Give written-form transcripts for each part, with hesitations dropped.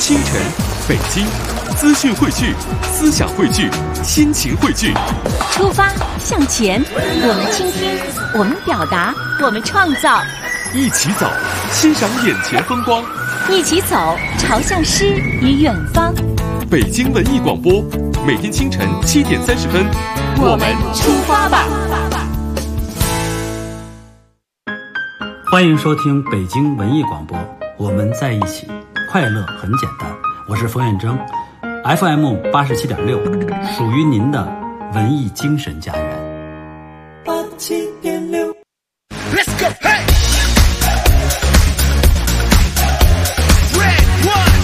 星辰、北京，资讯汇聚，思想汇聚，亲情汇聚。 出发向前，我们倾听，我们表达，我们创造。 一起走，欣赏眼前风光。 一起走，朝向诗与远方。 北京文艺广播，每天清晨7点30分， 我们出发吧。 欢迎收听北京文艺广播，我们在一起，快乐很简单。我是冯远征 ，FM 87.6，属于您的文艺精神家园。 87.6 Let's go, hey! Red one,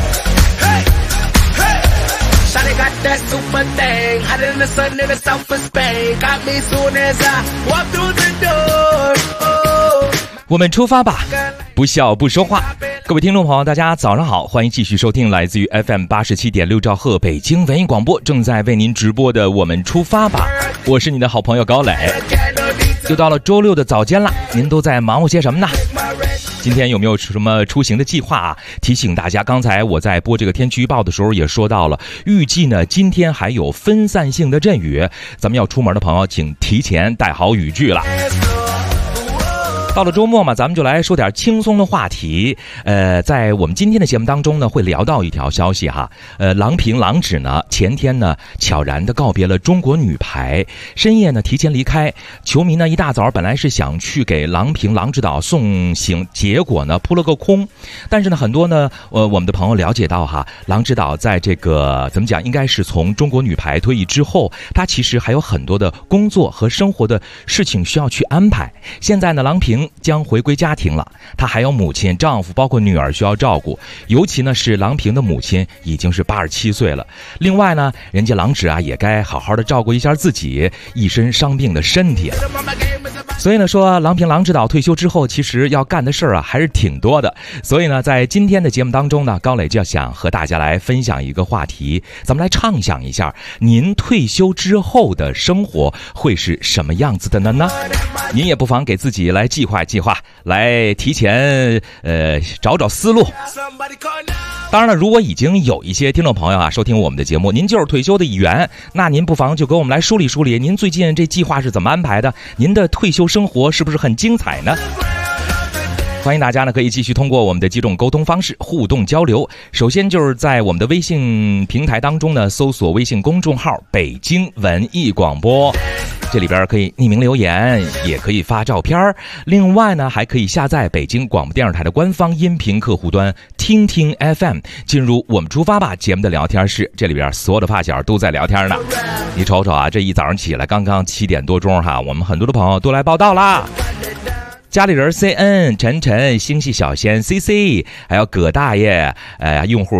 hey, hey! Shawty got that super thing, hotter than the sun in the south of Spain. Got me soon as I walk through the door. 我们出发吧，不笑不说话。各位听众朋友，大家早上好，欢迎继续收听来自于 FM 87.6兆赫北京文艺广播正在为您直播的我们出发吧，我是你的好朋友高磊。又到了周六的早间了，您都在忙活些什么呢？今天有没有什么出行的计划啊？提醒大家，刚才我在播这个天气预报的时候也说到了，预计呢今天还有分散性的阵雨，咱们要出门的朋友请提前带好雨具了。到了周末嘛，咱们就来说点轻松的话题。在我们今天的节目当中呢，会聊到一条消息哈。郎平郎指呢，前天呢悄然的告别了中国女排，深夜呢提前离开。球迷呢一大早本来是想去给郎平郎指导送行，结果呢扑了个空。但是呢，很多呢我们的朋友了解到哈，郎指导在这个怎么讲，应该是从中国女排退役之后，他其实还有很多的工作和生活的事情需要去安排。现在呢，郎平将回归家庭了，她还有母亲、丈夫，包括女儿需要照顾。尤其呢是郎平的母亲已经是87岁了。另外呢，人家郎指啊也该好好的照顾一下自己一身伤病的身体了。所以呢说，郎平郎指导退休之后，其实要干的事儿啊还是挺多的。所以呢，在今天的节目当中呢，高磊就想和大家来分享一个话题，咱们来畅想一下，您退休之后的生活会是什么样子的呢？您也不妨给自己来计划计划，来提前找找思路。当然了，如果已经有一些听众朋友啊收听我们的节目，您就是退休的一员，那您不妨就给我们来梳理梳理，您最近这计划是怎么安排的？您的退休生活是不是很精彩呢？欢迎大家呢可以继续通过我们的几种沟通方式互动交流。首先就是在我们的微信平台当中呢，搜索微信公众号北京文艺广播，这里边可以匿名留言，也可以发照片。另外呢，还可以下载北京广播电视台的官方音频客户端听听 FM， 进入我们出发吧节目的聊天室，这里边所有的发小都在聊天呢。你瞅瞅啊，这一早上起来刚刚7点多钟哈，我们很多的朋友都来报道啦。家里人 CN 晨晨、星系小仙 CC， 还有葛大爷，用户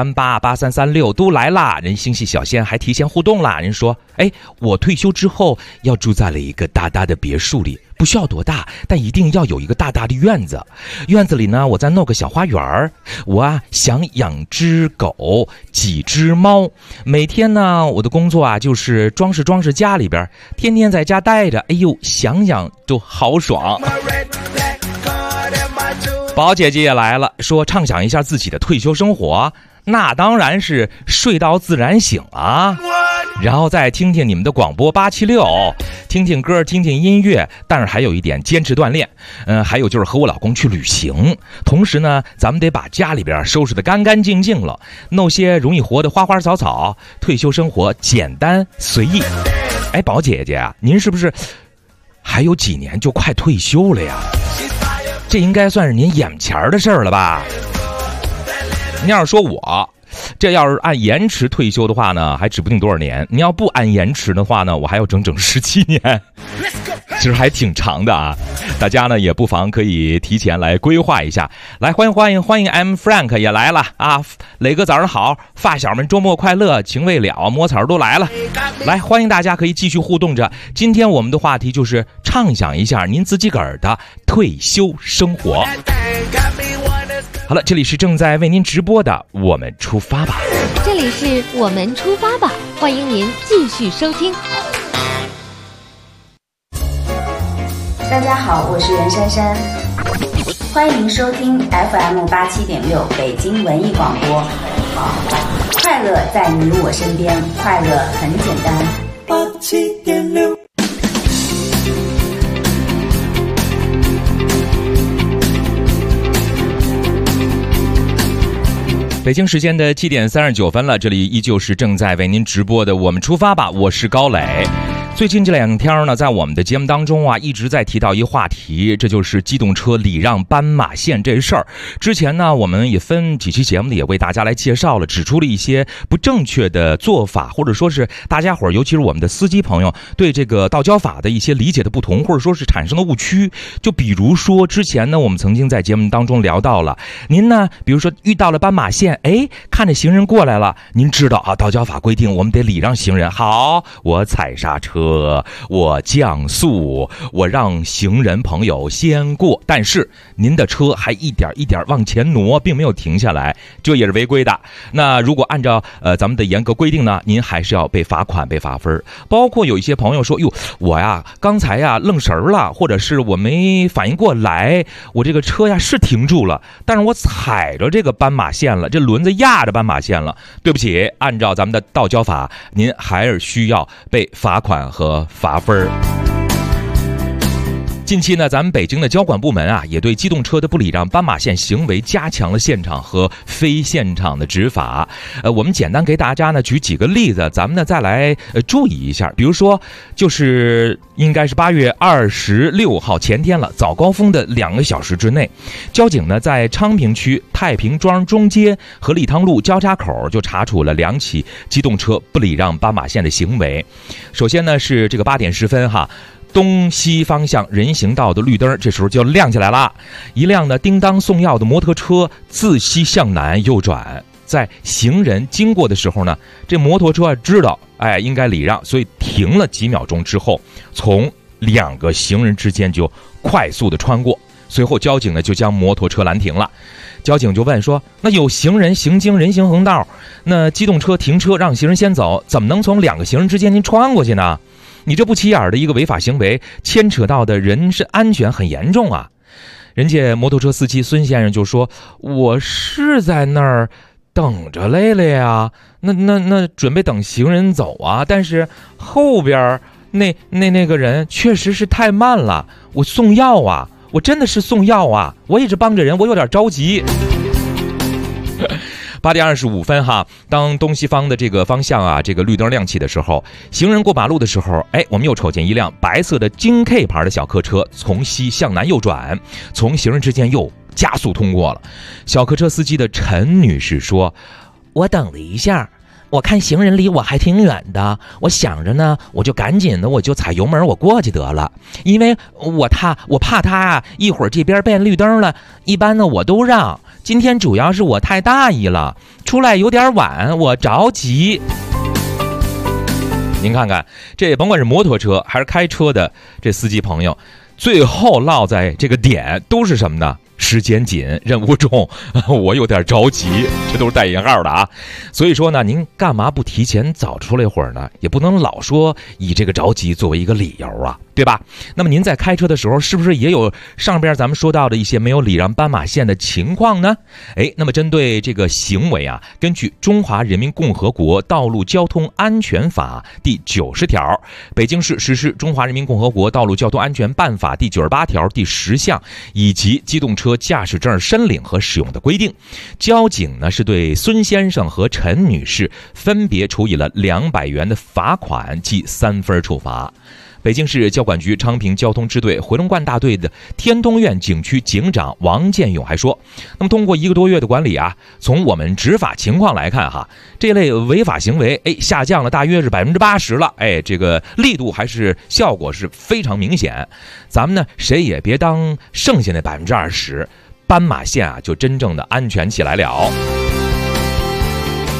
44388336都来啦。人星系小仙还提前互动啦，人说，我退休之后要住在了一个大大的别墅里，不需要多大，但一定要有一个大大的院子。院子里呢，我再弄个小花园。我啊想养只狗，几只猫。每天呢，我的工作啊就是装饰装饰家里边，天天在家待着，想想就好爽。宝姐姐也来了，说畅想一下自己的退休生活，那当然是睡到自然醒啊，然后再听听你们的广播876，听听歌，听听音乐，但是还有一点坚持锻炼，还有就是和我老公去旅行。同时呢，咱们得把家里边收拾得干干净净了，弄些容易活的花花草草，退休生活简单随意。宝姐姐啊，您是不是还有几年就快退休了呀？这应该算是您眼前的事儿了吧？您要是说我这要是按延迟退休的话呢，还指不定多少年。你要不按延迟的话呢，我还要整整17年，其实还挺长的啊。大家呢也不妨可以提前来规划一下。来，欢迎 M Frank 也来了啊！磊哥早上好，发小们周末快乐，情未了，摸草都来了。来，欢迎大家可以继续互动着。今天我们的话题就是畅想一下您自己个儿的退休生活。好了，这里是正在为您直播的我们出发吧， 这里是我们出发吧，欢迎您继续收听。 大家好，我是袁姗姗，欢迎收听 FM87.6 北京文艺广播。快乐在你我身边，快乐很简单。87.6。 北京时间的7点39分了，这里依旧是正在为您直播的我们出发吧，我是高磊。最近这2天呢，在我们的节目当中啊，一直在提到一个话题，这就是机动车礼让斑马线这事儿。之前呢，我们也分几期节目里也为大家来介绍了，指出了一些不正确的做法，或者说是大家伙儿，尤其是我们的司机朋友对这个道交法的一些理解的不同，或者说是产生的误区。就比如说之前呢，我们曾经在节目当中聊到了，您呢，比如说遇到了斑马线，看着行人过来了，您知道啊，道交法规定我们得礼让行人。好，我踩刹车，我降速，我让行人朋友先过，但是您的车还一点一点往前挪，并没有停下来，这也是违规的。那如果按照咱们的严格规定呢，您还是要被罚款、被罚分。包括有一些朋友说，哟，我呀刚才呀愣神了，或者是我没反应过来，我这个车呀是停住了，但是我踩着这个斑马线了，这轮子压着斑马线了，对不起，按照咱们的道交法，您还是需要被罚款和罚分。近期呢，咱们北京的交管部门啊，也对机动车的不礼让斑马线行为加强了现场和非现场的执法。我们简单给大家呢举几个例子，咱们呢再来注意一下。比如说，就是应该是8月26号前天了，早高峰的2个小时之内，交警呢在昌平区太平庄中街和利汤路交叉口就查处了2起机动车不礼让斑马线的行为。首先呢是这个8点10分哈。东西方向人行道的绿灯这时候就亮起来了，一辆呢叮当送药的摩托车自西向南右转，在行人经过的时候呢，这摩托车知道应该礼让，所以停了几秒钟之后，从2个行人之间就快速的穿过。随后交警呢就将摩托车拦停了。交警就问说，那有行人行经人行横道，那机动车停车让行人先走，怎么能从2个行人之间您穿过去呢？你这不起眼的一个违法行为，牵扯到的人身安全很严重啊！人家摩托车司机孙先生就说：“我是在那儿等着来了呀，那准备等行人走啊，但是后边那个人确实是太慢了，我送药啊，我真的是送药啊，我一直帮着人，我有点着急。”8点25分哈，当东西方的这个方向啊，这个绿灯亮起的时候，行人过马路的时候，我们又瞅见一辆白色的京 K 牌的小客车从西向南右转，从行人之间又加速通过了。小客车司机的陈女士说：“我等了一下，我看行人离我还挺远的，我想着呢，我就赶紧的，我就踩油门，我过去得了，因为我怕他啊，一会儿这边变绿灯了，一般呢我都让。今天主要是我太大意了，出来有点晚，我着急。”您看看，这甭管是摩托车还是开车的这司机朋友，最后落在这个点都是什么呢？时间紧，任务重，我有点着急，这都是带引号的啊。所以说呢，您干嘛不提前早出来一会儿呢？也不能老说以这个着急作为一个理由啊，对吧？那么您在开车的时候，是不是也有上边咱们说到的一些没有礼让斑马线的情况呢？那么针对这个行为啊，根据《中华人民共和国道路交通安全法》第90条，北京市实施《中华人民共和国道路交通安全办法》第98条第10项，以及机动车驾驶证申领和使用的规定。交警呢是对孙先生和陈女士分别处以了200元的罚款及3分处罚。北京市交管局昌平交通支队回龙观大队的天通苑景区警长王建勇还说，那么通过1个多月的管理啊，从我们执法情况来看哈，这类违法行为下降了大约是80%了，这个力度还是效果是非常明显。咱们呢谁也别当剩下那20%，斑马线啊就真正的安全起来了。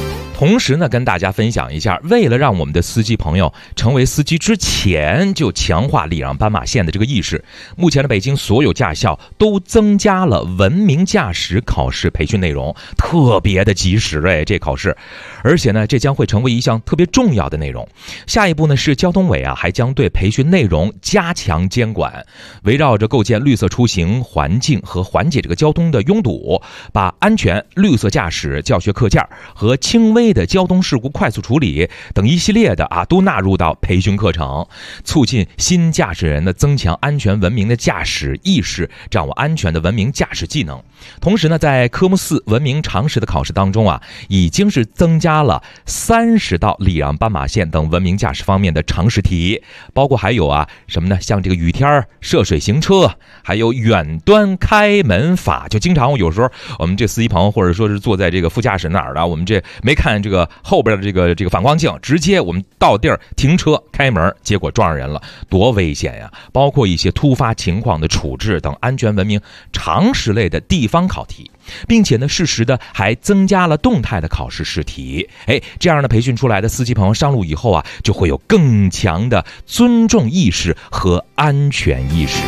同时呢，跟大家分享一下，为了让我们的司机朋友成为司机之前就强化礼让斑马线的这个意识，目前的北京所有驾校都增加了文明驾驶考试培训内容，特别的及时这考试，而且呢，这将会成为一项特别重要的内容。下一步呢，是交通委还将对培训内容加强监管，围绕着构建绿色出行环境和缓解这个交通的拥堵，把安全、绿色驾驶教学课件和轻微的交通事故快速处理等一系列的都纳入到培训课程，促进新驾驶人的增强安全文明的驾驶意识，掌握安全的文明驾驶技能。同时呢，在科目4文明常识的考试当中已经是增加了30道礼让斑马线等文明驾驶方面的常识题，包括还有什么呢？像这个雨天涉水行车，还有远端开门法。就经常有时候我们这司机朋友或者说是坐在这个副驾驶哪儿的，我们这没看这个后边的这个反光镜，直接我们到地儿停车开门，结果撞上人了，多危险呀！包括一些突发情况的处置等安全文明常识类的地方考题，并且呢，适时的还增加了动态的考试试题。这样的培训出来的司机朋友上路以后就会有更强的尊重意识和安全意识。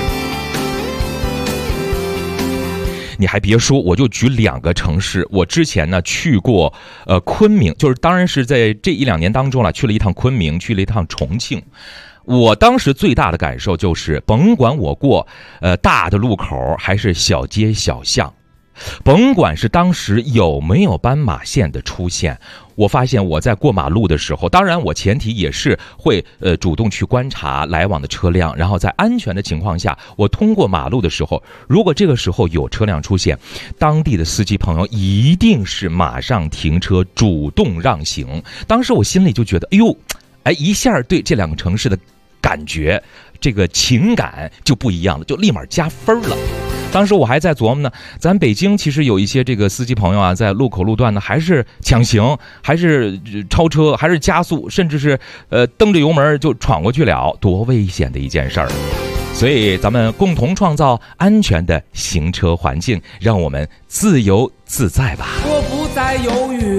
你还别说，我就举2个城市。我之前呢去过昆明，就是当然是在这1-2年当中去了一趟昆明，去了一趟重庆。我当时最大的感受就是，甭管我过大的路口还是小街小巷，甭管是当时有没有斑马线的出现，我发现我在过马路的时候，当然我前提也是会主动去观察来往的车辆，然后在安全的情况下，我通过马路的时候，如果这个时候有车辆出现，当地的司机朋友一定是马上停车，主动让行。当时我心里就觉得，一下对这2个城市的感觉，这个情感就不一样了，就立马加分了。当时我还在琢磨呢，咱北京其实有一些这个司机朋友在路口路段呢，还是抢行，还是超车，还是加速，甚至是蹬着油门就闯过去了，多危险的一件事儿。所以咱们共同创造安全的行车环境，让我们自由自在吧。 我不再犹豫，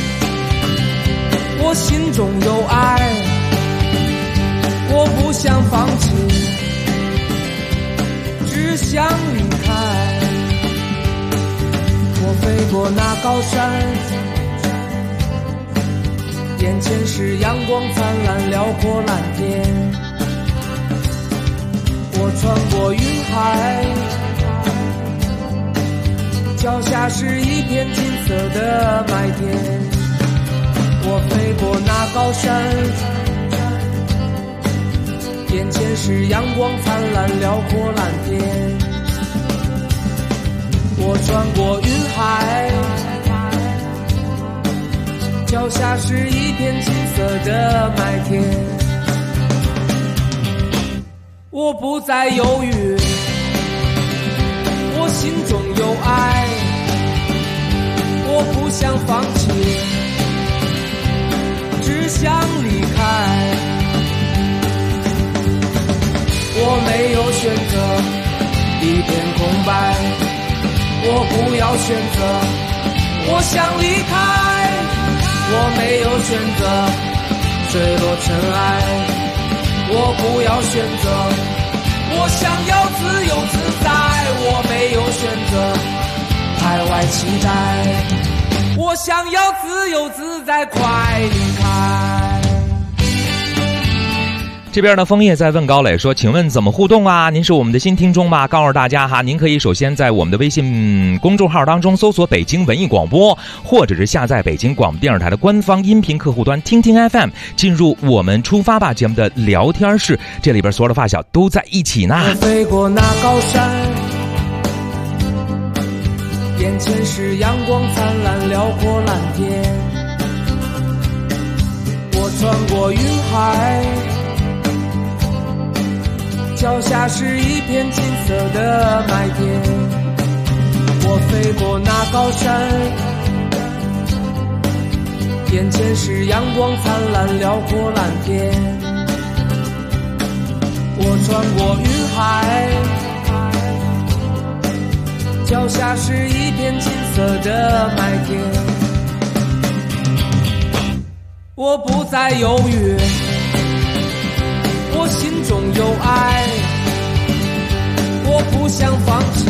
我心中有爱，我不想放弃，只想离开。我飞过那高山，眼前是阳光灿烂辽阔蓝天。我穿过云海，脚下是一片金色的麦田。我飞过那高山，眼前是阳光灿烂辽阔蓝天。我穿过云海，脚下是一片金色的麦田。我不再犹豫，我心中有爱，我不想放弃，只想离开。我没有选择一片空白，我不要选择，我想离开。我没有选择坠落尘埃，我不要选择，我想要自由自在。我没有选择海外期待，我想要自由自在，快离开。 这边的枫叶在问高磊说，请问怎么互动啊？您是我们的新听众吗？告诉大家您可以首先在我们的微信公众号当中搜索北京文艺广播，或者是下载北京广播电视台的官方音频客户端听听 FM， 进入我们出发吧节目的聊天室，这里边所有的发小都在一起呢。 我飞过那高山，眼前是阳光灿烂辽阔蓝天。我穿过云海，脚下是一片金色的麦田。我飞过那高山，眼前是阳光灿烂辽阔蓝天。我穿过云海，脚下是一片金色的麦田。 我不再犹豫，我心中有爱，我不想放弃，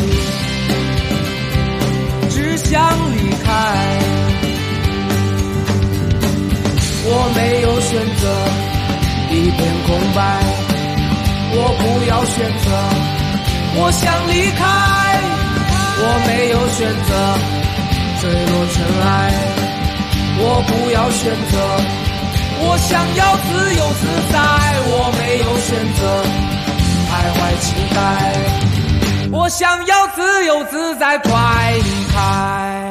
只想离开。我没有选择一片空白，我不要选择，我想离开。我没有选择坠落尘埃，我不要选择，我想要自由自在。我没有选择徘徊期待，我想要自由自在，快离开。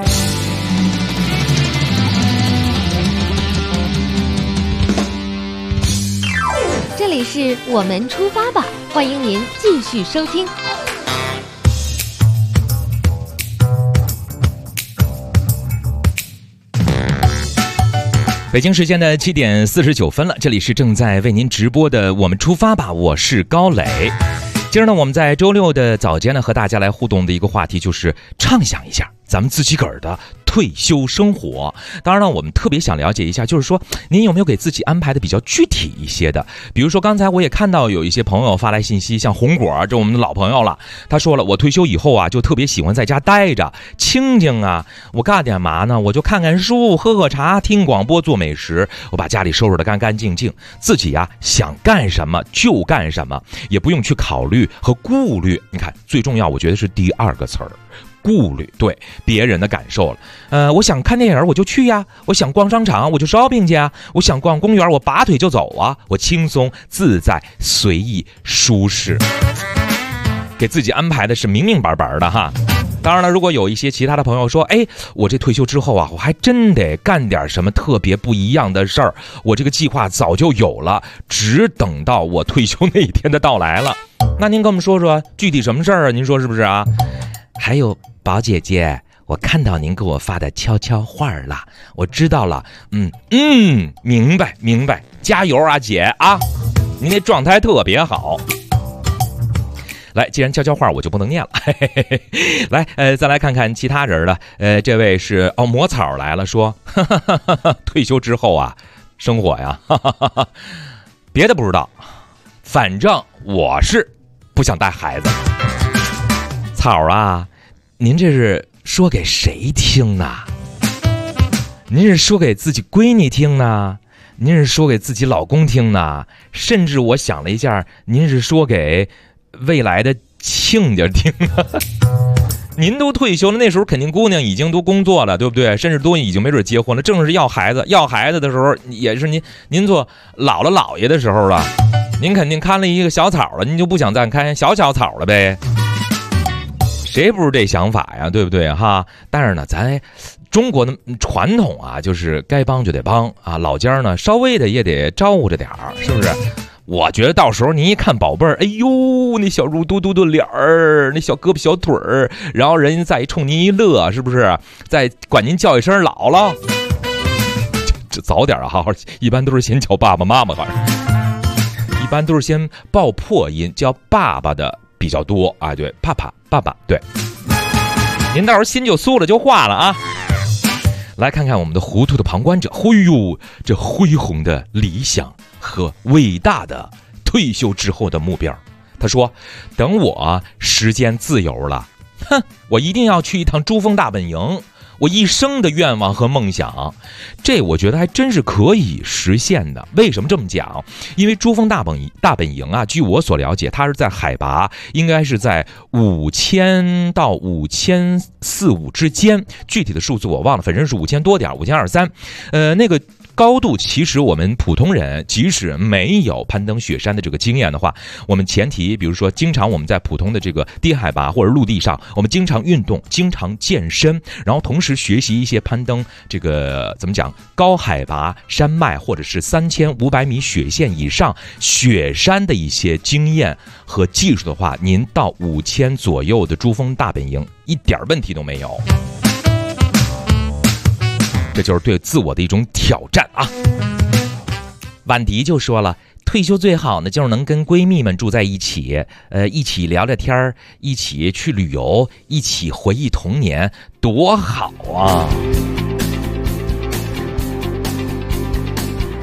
这里是我们出发吧，欢迎您继续收听。 北京时间的7点49分了，这里是正在为您直播的我们出发吧，我是高磊。今儿呢，我们在周六的早间呢，和大家来互动的一个话题就是畅想一下咱们自己个儿的退休生活。当然了，我们特别想了解一下，就是说您有没有给自己安排的比较具体一些的，比如说刚才我也看到有一些朋友发来信息，像红果，这我们的老朋友了，他说了，我退休以后啊，就特别喜欢在家待着清静啊，我干点嘛呢，我就看看书，喝喝茶，听广播，做美食，我把家里收拾得干干净净，自己啊想干什么就干什么，也不用去考虑和顾虑。你看，最重要我觉得是第二个词儿，顾虑，对别人的感受了。我想看电影我就去呀，我想逛商场我就 shopping 去啊，我想逛公园我拔腿就走啊，我轻松自在随意舒适，给自己安排的是明明白白的哈。当然了，如果有一些其他的朋友说，哎，我这退休之后啊，我还真得干点什么特别不一样的事儿，我这个计划早就有了，只等到我退休那一天的到来了。那您跟我们说说具体什么事儿啊？您说是不是啊？还有宝姐姐，我看到您给我发的悄悄话了，我知道了，明白，加油啊姐啊，您那状态特别好。来，既然悄悄话我就不能念了，来，再来看看其他人了。这位是魔草来了，说退休之后啊，生活呀，别的不知道，反正我是不想带孩子。草啊，您这是说给谁听呢？您是说给自己闺女听呢？您是说给自己老公听呢？甚至我想了一下，您是说给未来的亲家听呢？您都退休了，那时候肯定姑娘已经都工作了，对不对？甚至都已经没准结婚了，正是要孩子的时候，也是您做姥姥姥爷的时候了。您肯定看了一个小草了，您就不想再看小草了呗？谁不是这想法呀，对不对哈？但是呢，咱中国的传统啊，就是该帮就得帮啊，老家呢稍微的也得招呼着点儿，是不是？我觉得到时候您一看宝贝儿，哎呦，那小肉嘟嘟的脸儿，那小胳膊小腿儿，然后人家再冲您一乐，是不是？再管您叫一声姥姥，这早点啊，好好，一般都是先叫爸爸妈妈，好像一般都是先报破音叫爸爸的比较多啊，对，爸爸，对，您到时候心就酥了就化了啊。来看看我们的糊涂的旁观者，哎呦，这恢宏的理想和伟大的退休之后的目标。他说，等我时间自由了，我一定要去一趟珠峰大本营，我一生的愿望和梦想。这我觉得还真是可以实现的。为什么这么讲？因为珠峰大本营啊，据我所了解，它是在海拔应该是在5000到5400之间，具体的数字我忘了，反正是5000多点，5223。那个高度其实我们普通人即使没有攀登雪山的这个经验的话，我们前提比如说经常我们在普通的这个低海拔或者陆地上，我们经常运动，经常健身，然后同时学习一些攀登这个怎么讲高海拔山脉或者是3500米雪线以上雪山的一些经验和技术的话，您到5000左右的珠峰大本营一点问题都没有。这就是对自我的一种挑战啊！婉迪就说了，退休最好呢，就是能跟闺蜜们住在一起，一起聊聊天，一起去旅游，一起回忆童年，多好啊！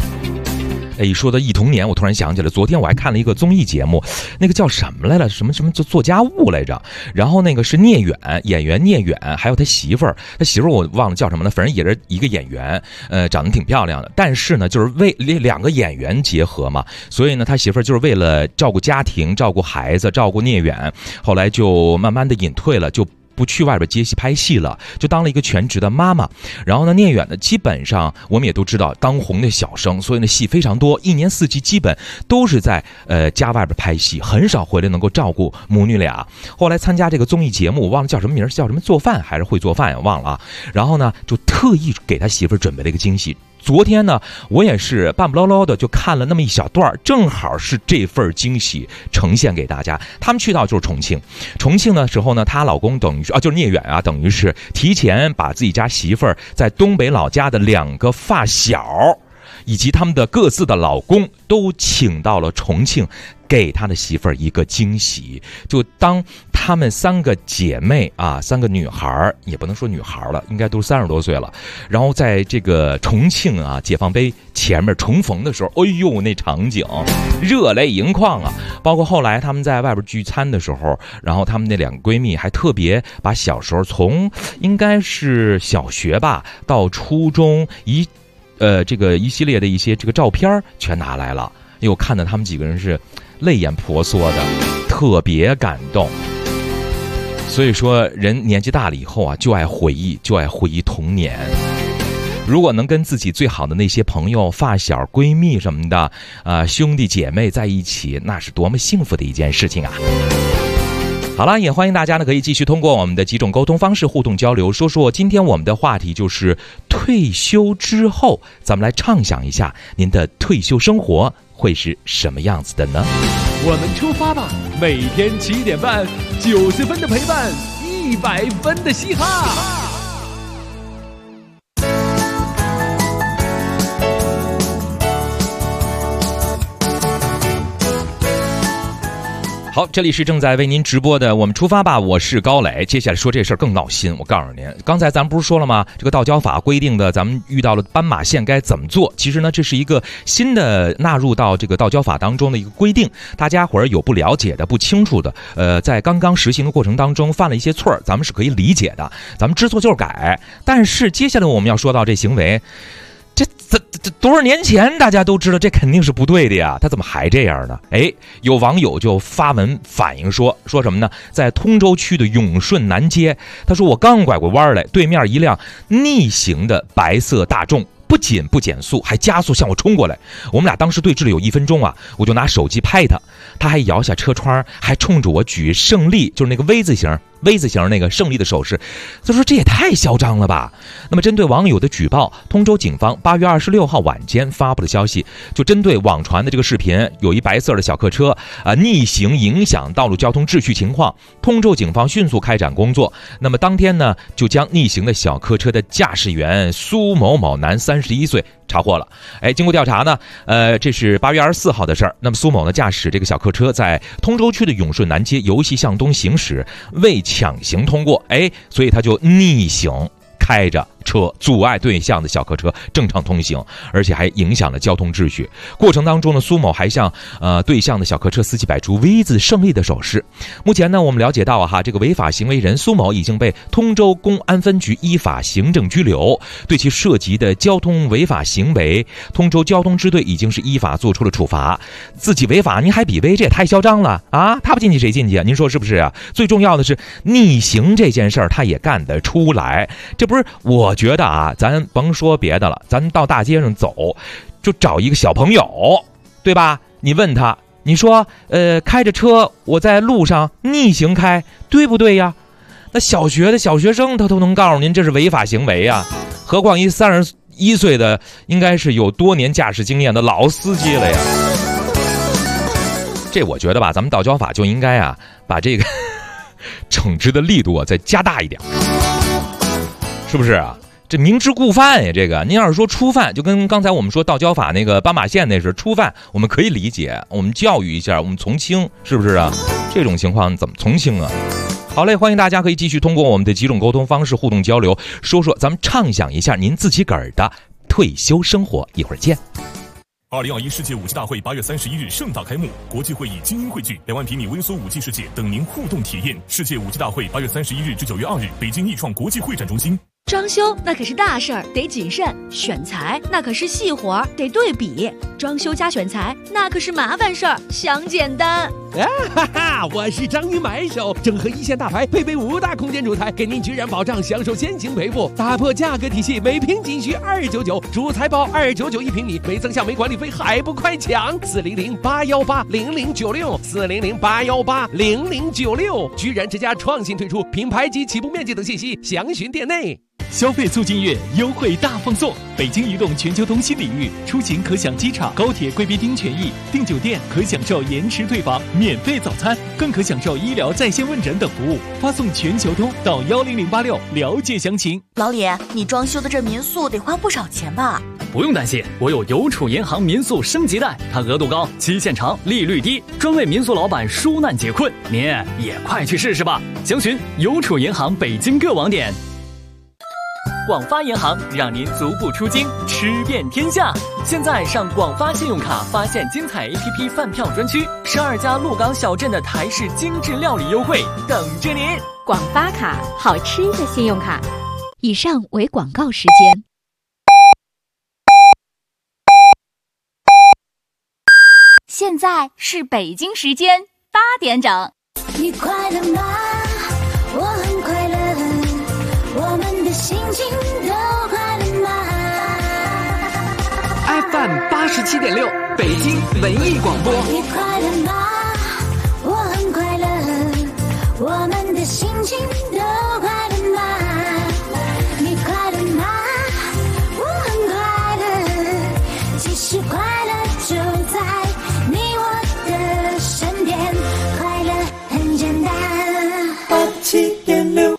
一说到忆童年，我突然想起来，昨天我还看了一个综艺节目，那个叫什么来了？什么就做家务来着？然后那个是聂远，演员聂远，还有他媳妇儿我忘了叫什么了，反正也是一个演员，长得挺漂亮的。但是呢，就是为两个演员结合嘛，所以呢，他媳妇儿就是为了照顾家庭、照顾孩子、照顾聂远，后来就慢慢的隐退了，就不去外边接戏拍戏了，就当了一个全职的妈妈。然后呢，聂远呢，基本上我们也都知道当红的小生，所以呢戏非常多，一年四季基本都是在家外边拍戏，很少回来能够照顾母女俩。后来参加这个综艺节目，我忘了叫什么名，叫什么做饭还是会做饭，忘了啊。然后呢，就特意给他媳妇准备了一个惊喜。昨天呢，我也是半不唠唠的就看了那么一小段，正好是这份惊喜呈现给大家。他们去到就是重庆的时候呢，她老公等于是就是聂远啊，等于是提前把自己家媳妇儿在东北老家的2个发小以及他们的各自的老公都请到了重庆，给他的媳妇儿一个惊喜。就当他们3个姐妹啊，3个女孩，也不能说女孩了，应该都是30多岁了，然后在这个重庆啊解放碑前面重逢的时候，哎呦，那场景热泪盈眶啊！包括后来他们在外边聚餐的时候，然后他们那2个闺蜜还特别把小时候从应该是小学吧到初中这个一系列的一些这个照片全拿来了，又看到他们几个人是泪眼婆娑的，特别感动。所以说人年纪大了以后啊，就爱回忆童年。如果能跟自己最好的那些朋友、发小、闺蜜什么的兄弟姐妹在一起，那是多么幸福的一件事情啊。好了，也欢迎大家呢可以继续通过我们的几种沟通方式互动交流，说说今天我们的话题就是退休之后，咱们来畅想一下您的退休生活会是什么样子的呢？ 我们出发吧，每天7点半，90分的陪伴，100分的嘻哈。 好，这里是正在为您直播的我们出发吧，我是高磊。接下来说这事儿更闹心，我告诉您，刚才咱们不是说了吗？这个道交法规定的，咱们遇到了斑马线该怎么做？其实呢，这是一个新的纳入到这个道交法当中的一个规定，大家伙儿有不了解的、不清楚的，在刚刚实行的过程当中犯了一些错，咱们是可以理解的，咱们知错就是改。但是接下来我们要说到这行为，这多少年前大家都知道这肯定是不对的呀，他怎么还这样呢？有网友就发文反映说什么呢？在通州区的永顺南街，他说我刚拐过弯来，对面一辆逆行的白色大众不仅不减速，还加速向我冲过来。我们俩当时对峙了有1分钟啊，我就拿手机拍他，他还摇下车窗，还冲着我举胜利，就是那个 V 字形那个胜利的手势。他说这也太嚣张了吧。那么针对网友的举报，通州警方8月26号晚间发布了消息，就针对网传的这个视频，有一白色的小客车逆行影响道路交通秩序情况，通州警方迅速开展工作。那么当天呢，就将逆行的小客车的驾驶员苏某某，男31岁查获了。经过调查呢，这是8月24号的事儿。那么苏某呢驾驶这个小客车在通州区的永顺南街由西向东行驶，未抢行通过，所以他就逆行开着车阻碍对向的小客车正常通行，而且还影响了交通秩序。过程当中呢，苏某还向对向的小客车司机摆出 V 字胜利的手势。目前呢，我们了解到这个违法行为人苏某已经被通州公安分局依法行政拘留，对其涉及的交通违法行为，通州交通支队已经是依法做出了处罚。自己违法您还比威，这也太嚣张了啊！他不进去谁进去啊？您说是不是啊？最重要的是逆行这件事儿他也干得出来，这不是我觉得咱甭说别的了，咱到大街上走，就找一个小朋友，对吧？你问他，你说，开着车我在路上逆行开，对不对呀？那小学的小学生他都能告诉您这是违法行为呀，何况一31岁的，应该是有多年驾驶经验的老司机了呀。这我觉得吧，咱们道交法就应该把这个惩治的力度再加大一点。是不是啊？这明知故犯呀！这个您要是说初犯，就跟刚才我们说道交法那个斑马线那是初犯，我们可以理解，我们教育一下，我们从轻，是不是啊？这种情况怎么从轻啊？好嘞，欢迎大家可以继续通过我们的几种沟通方式互动交流，说说咱们畅想一下您自己个儿的退休生活。一会儿见。 2021世界5G大会8月31日盛大开幕，国际会议精英汇聚，2万平米微缩5G 世界等您互动体验。世界5G大会8月31日至9月2日，北京易创国际会展中心。 装修那可是大事儿，得谨慎；选材那可是细活儿，得对比。装修加选材那可是麻烦事儿，想简单。 哈哈，我是章鱼买手，整合一线大牌，配备5大空间主材，给您居然保障，享受先行赔付，打破价格体系，每平仅需299，主材包299一平米，没增项没管理费，还不快抢！400-818-0096，400-818-0096，居然之家创新推出品牌及起步面积等信息，详询店内。 消费促进月优惠大放送，北京移动全球通新领域，出行可享机场、高铁贵宾厅权益，订酒店可享受延迟退房、免费早餐，更可享受医疗在线问诊等服务。发送全球通到10086了解详情。 老李，你装修的这民宿得花不少钱吧？ 不用担心，我有邮储银行民宿升级贷，它额度高，期限长，利率低，专为民宿老板纾难解困。您也快去试试吧！详询邮储银行北京各网点。广发银行让您足不出京，吃遍天下。现在上广发信用卡发现精彩 APP 饭票专区，12家鹿港小镇的台式精致料理优惠等着您。 广发卡，好吃的信用卡。以上为广告时间。 现在是北京时间8点整。 你快乐吗？我很快乐。我们的心情都快乐吗 ？FM 87.6，北京文艺广播。 你快乐吗？我很快乐。我们的心情都快乐吗？你快乐吗？我很快乐。其实快乐就在你我的身边，快乐很简单。87.6。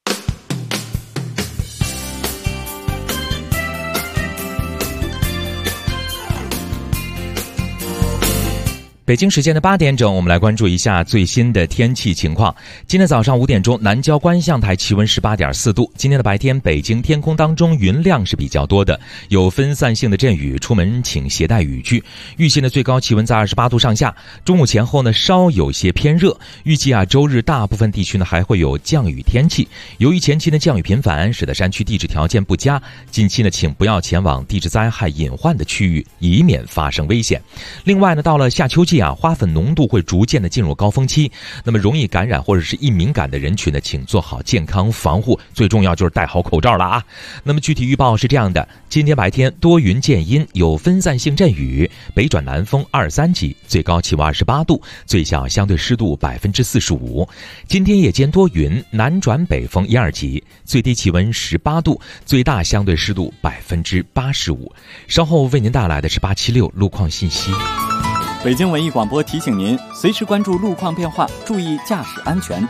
北京时间的8点整，我们来关注一下最新的天气情况。今天早上5点钟，南郊观象台气温18.4度。今天的白天，北京天空当中云量是比较多的，有分散性的阵雨，出门请携带雨具。预计的最高气温在28度上下。中午前后呢，稍有些偏热。预计周日大部分地区呢还会有降雨天气。由于前期的降雨频繁，使得山区地质条件不佳，近期呢请不要前往地质灾害隐患的区域，以免发生危险。另外呢，到了夏秋季花粉浓度会逐渐的进入高峰期，那么容易感染或者是易敏感的人群呢，请做好健康防护，最重要就是戴好口罩了啊。那么具体预报是这样的：今天白天多云见阴，有分散性阵雨，北转南风2-3级，最高气温28度，最小相对湿度45%。今天夜间多云，南转北风1-2级，最低气温18度，最大相对湿度85%。稍后为您带来的是876路况信息。 北京文艺广播提醒您，随时关注路况变化，注意驾驶安全。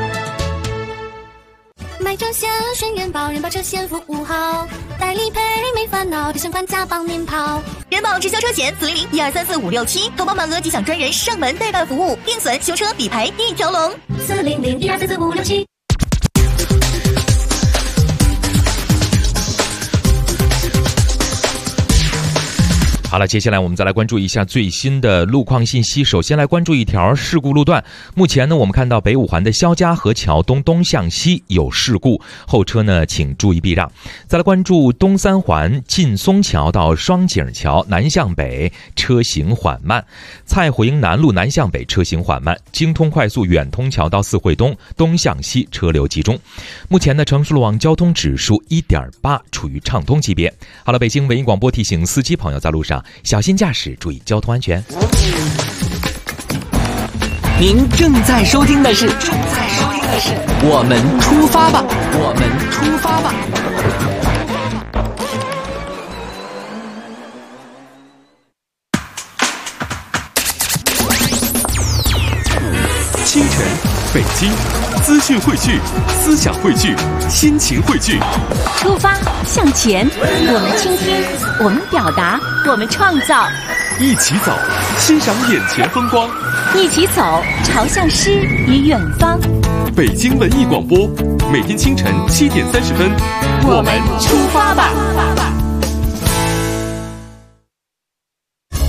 买车险选人保，人保车险服务好，代理赔没烦恼，提升官家帮您跑。 人保直销车险400-1234567，投保满额即享专人上门代办服务，定损、修车、理赔一条龙。 400-1234567。 好了，接下来我们再来关注一下最新的路况信息。首先来关注一条事故路段。目前呢，我们看到北五环的肖家河桥东东向西有事故，后车呢请注意避让。再来关注东三环劲松桥到双井桥南向北车行缓慢，蔡火营南路南向北车行缓慢，京通快速远通桥到四惠东东向西车流集中。目前呢，城市路网交通指数1.8，处于畅通级别。好了，北京文艺广播提醒司机朋友在路上小心驾驶，注意交通安全。 您正在收听的是我们出发吧，我们出发吧。 清晨，北京，资讯汇聚，思想汇聚，心情汇聚。 出发，向前，我们倾听，我们表达，我们创造。 一起走，欣赏眼前风光。 一起走，朝向诗与远方。 北京文艺广播，每天清晨7点30分， 我们出发吧。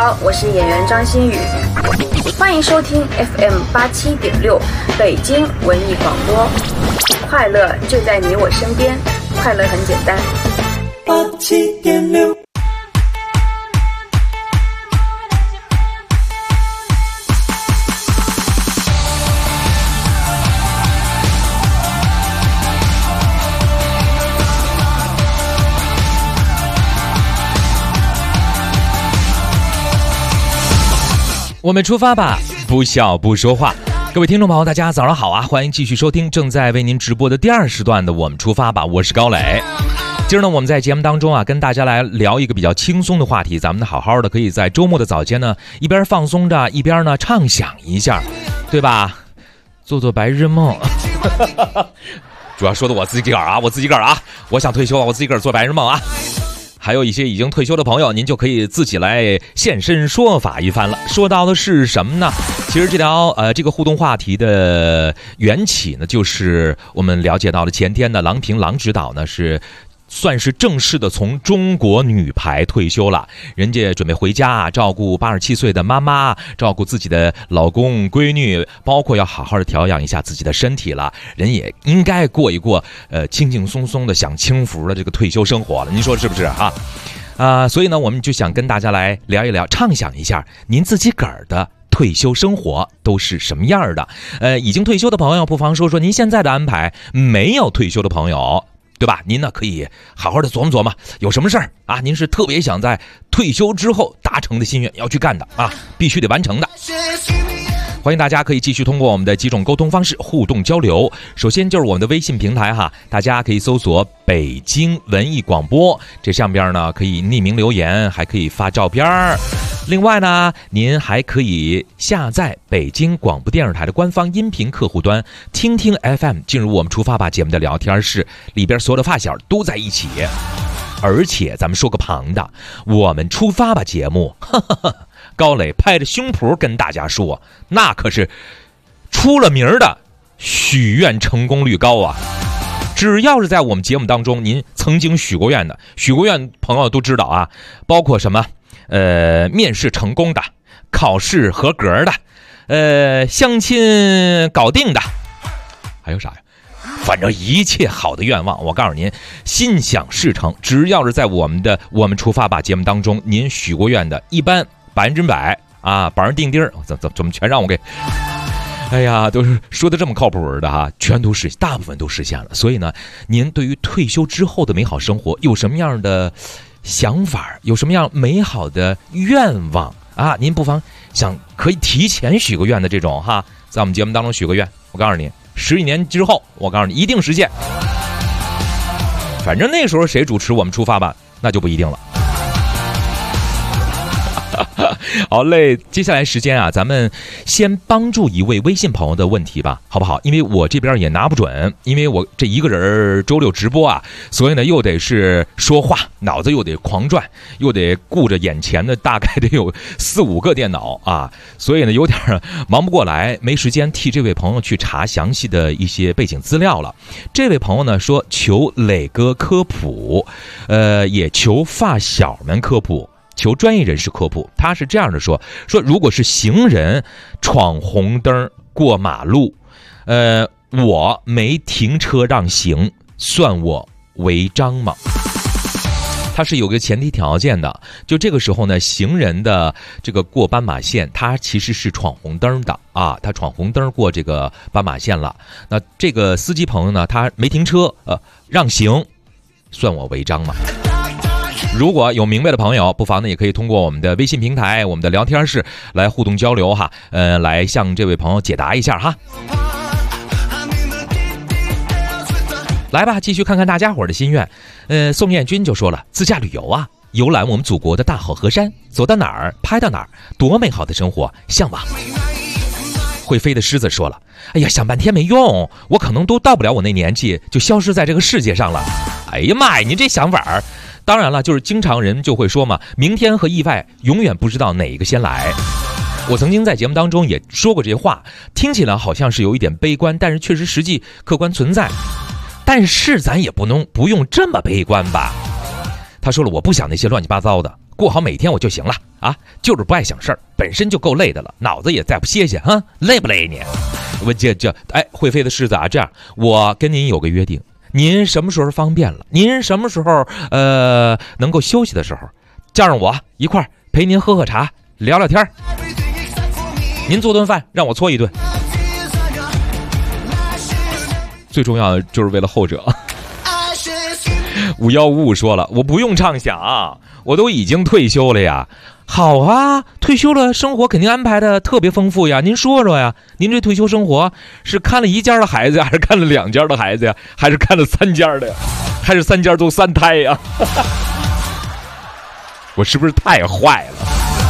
好，我是演员张馨予，欢迎收听 FM87.6 北京文艺广播，快乐就在你我身边，快乐很简单。 87.6。 我们出发吧，不笑不说话。各位听众朋友，大家早上好啊！欢迎继续收听正在为您直播的第2时段的我们出发吧，我是高磊。今儿呢，我们在节目当中啊，跟大家来聊一个比较轻松的话题，咱们好好的可以在周末的早间呢，一边放松着，一边呢畅想一下，对吧？做做白日梦。主要说的我自己个儿啊，我想退休啊，我自己个儿做白日梦啊。还有一些已经退休的朋友，您就可以自己来现身说法一番了。说到的是什么呢？其实这个互动话题的缘起呢，就是我们了解到了前天的郎平郎指导呢是算是正式的从中国女排退休了，人家准备回家照顾87岁的妈妈，照顾自己的老公闺女，包括要好好的调养一下自己的身体了，人也应该过一过轻轻松松的享清福的这个退休生活了，您说是不是啊？所以呢，我们就想跟大家来聊一聊，畅想一下您自己个儿的退休生活都是什么样的。已经退休的朋友不妨说说您现在的安排，没有退休的朋友，对吧？您呢可以好好的琢磨琢磨，有什么事儿啊？您是特别想在退休之后达成的心愿要去干的啊，必须得完成的。欢迎大家可以继续通过我们的几种沟通方式互动交流。首先就是我们的微信平台哈，大家可以搜索北京文艺广播，这上边呢可以匿名留言，还可以发照片。另外呢，您还可以下载北京广播电视台的官方音频客户端，听听 FM， 进入我们出发吧节目的聊天室，里边所有的发小都在一起。而且咱们说个旁的，我们出发吧节目，高磊拍着胸脯跟大家说，那可是出了名的许愿成功率高啊！只要是在我们节目当中您曾经许过愿的，许过愿朋友都知道啊，包括什么面试成功的，考试合格的，相亲搞定的，还有啥呀？反正一切好的愿望，我告诉您，心想事成。只要是在我们出发吧节目当中，您许过愿的，一般100%啊，板上钉钉，怎么全让我给，哎呀，都是说的这么靠谱的哈，全都实现，大部分都实现了。所以呢，您对于退休之后的美好生活有什么样的想法，有什么样美好的愿望啊？您不妨想可以提前许个愿的这种哈，在我们节目当中许个愿，我告诉你，10几年之后，我告诉你一定实现。反正那时候谁主持我们出发吧，那就不一定了。好嘞，接下来时间啊，咱们先帮助一位微信朋友的问题吧，好不好？因为我这边也拿不准，因为我这一个人周六直播啊，所以呢又得是说话，脑子又得狂转，又得顾着眼前的大概得有4、5个电脑啊，所以呢有点忙不过来，没时间替这位朋友去查详细的一些背景资料了。这位朋友呢说求磊哥科普，也求发小们科普，求专业人士科普。他是这样的说，如果是行人闯红灯过马路，我没停车让行，算我违章吗？它是有个前提条件的，就这个时候呢，行人的这个过斑马线，它其实是闯红灯的啊，他闯红灯过这个斑马线了，那这个司机朋友呢，他没停车，让行，算我违章吗？如果有明白的朋友，不妨呢也可以通过我们的微信平台、我们的聊天室来互动交流哈，来向这位朋友解答一下哈。来吧，继续看看大家伙的心愿。宋彦军就说了，自驾旅游啊，游览我们祖国的大好河山，走到哪儿拍到哪儿，多美好的生活，向往。会飞的狮子说了，哎呀，想半天没用，我可能都到不了我那年纪，就消失在这个世界上了。哎呀妈呀，您这想法当然了，就是经常人就会说嘛，明天和意外永远不知道哪一个先来。我曾经在节目当中也说过这话，听起来好像是有一点悲观，但是确实实际客观存在。但是咱也不用这么悲观吧。他说了，我不想那些乱七八糟的， 过好每天我就行了啊，就是不爱想事儿，本身就够累的了，脑子也再不歇歇啊，累不累你？我会飞的狮子啊，这样我跟您有个约定，您什么时候方便了，您什么时候能够休息的时候，叫上我一块儿陪您喝喝茶，聊聊天。您做顿饭让我搓一顿，最重要的就是为了后者。5155说了，我不用畅想，我都已经退休了呀。好啊，退休了，生活肯定安排的特别丰富呀。您说说呀，您这退休生活是看了1家的孩子呀，还是看了2家的孩子呀，还是看了3家的呀，还是3家都3胎呀？我是不是太坏了？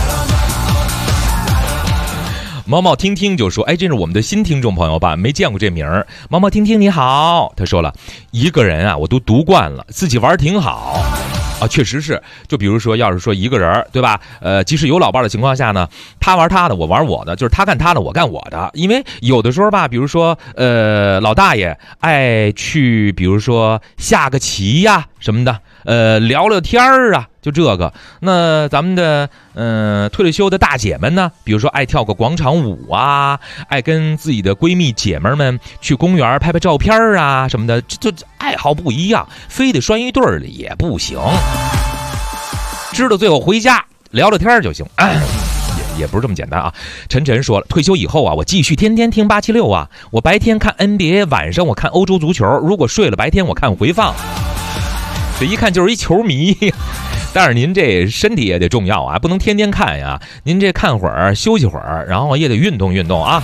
毛毛听听就说，这是我们的新听众朋友吧，没见过这名儿。毛毛听听你好，他说了，一个人啊我都读惯了，自己玩挺好啊，确实是。就比如说要是说一个人对吧，即使有老伴的情况下呢，他玩他的，我玩我的，就是他干他的，我干我的。因为有的时候吧，比如说老大爷爱去比如说下个棋呀什么的，聊聊天啊，就这个。那咱们的退了休的大姐们呢，比如说爱跳个广场舞啊，爱跟自己的闺蜜姐妹们去公园拍拍照片啊什么的，这爱好不一样，非得拴一对儿的也不行。知道最后回家聊聊天就行，也不是这么简单啊。晨晨说了，退休以后啊，我继续天天听876啊，我白天看 NBA， 晚上我看欧洲足球，如果睡了白天我看回放。这一看就是一球迷。但是您这身体也得重要啊，不能天天看呀。您这看会儿休息会儿，然后也得运动运动啊。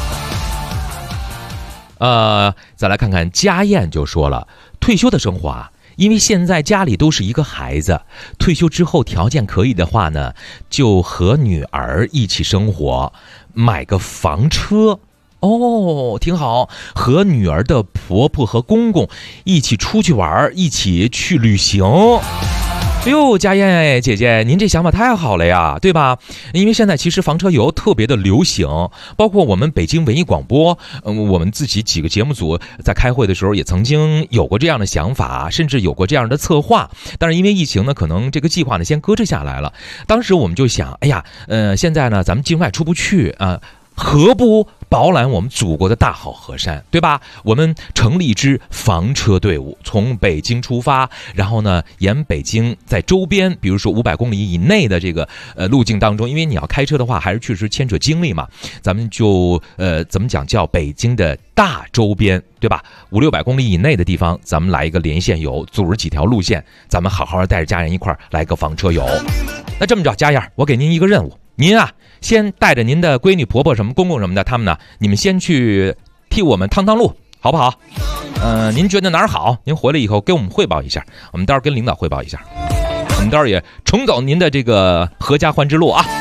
再来看看家燕就说了，退休的生活啊，因为现在家里都是一个孩子，退休之后条件可以的话呢，就和女儿一起生活，买个房车。挺好，和女儿的婆婆和公公一起出去玩，一起去旅行。家燕姐姐，您这想法太好了呀，对吧？因为现在其实房车游特别的流行，包括我们北京文艺广播，我们自己几个节目组在开会的时候也曾经有过这样的想法，甚至有过这样的策划。但是因为疫情呢，可能这个计划呢先搁置下来了。当时我们就想，现在呢咱们境外出不去啊，何不饱览我们祖国的大好河山，对吧？我们成立一支房车队伍，从北京出发，然后呢沿北京在周边比如说500公里以内的这个路径当中，因为你要开车的话还是确实牵扯精力嘛，咱们就怎么讲，叫北京的大周边，对吧？500-600公里以内的地方咱们来一个连线游，组织几条路线，咱们好好带着家人一块来个房车游。那这么着，家燕，我给您一个任务，您啊先带着您的闺女婆婆什么公公什么的，他们呢你们先去替我们趟趟路，好不好？您觉得哪儿好，您回来以后给我们汇报一下，我们到时候跟领导汇报一下，我们到时候也重走您的这个合家欢之路啊。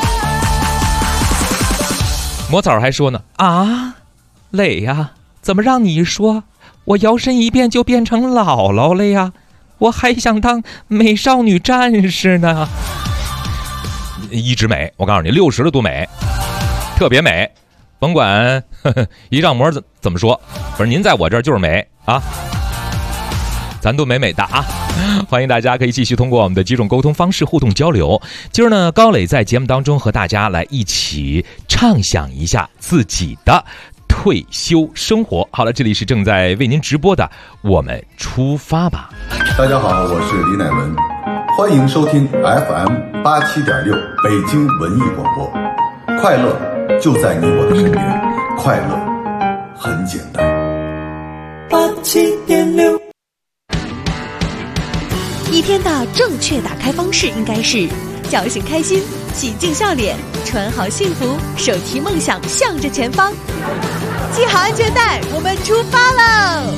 魔草还说呢，磊呀，怎么让你一说我摇身一变就变成姥姥了呀？我还想当美少女战士呢。一直美，我告诉你，60了多美，特别美，甭管一丈模怎么说，反正您在我这儿就是美啊，咱都美美的啊。欢迎大家可以继续通过我们的几种沟通方式互动交流。今儿呢，高磊在节目当中和大家来一起畅想一下自己的退休生活。好了，这里是正在为您直播的我们出发吧。 大家好，我是李乃文，欢迎收听 FM87.6 北京文艺广播。快乐就在你我的身边，快乐很简单。 87.6。 一天的正确打开方式应该是叫醒开心，洗净笑脸，穿好幸福，手提梦想向着前方，系好安全带，我们出发喽！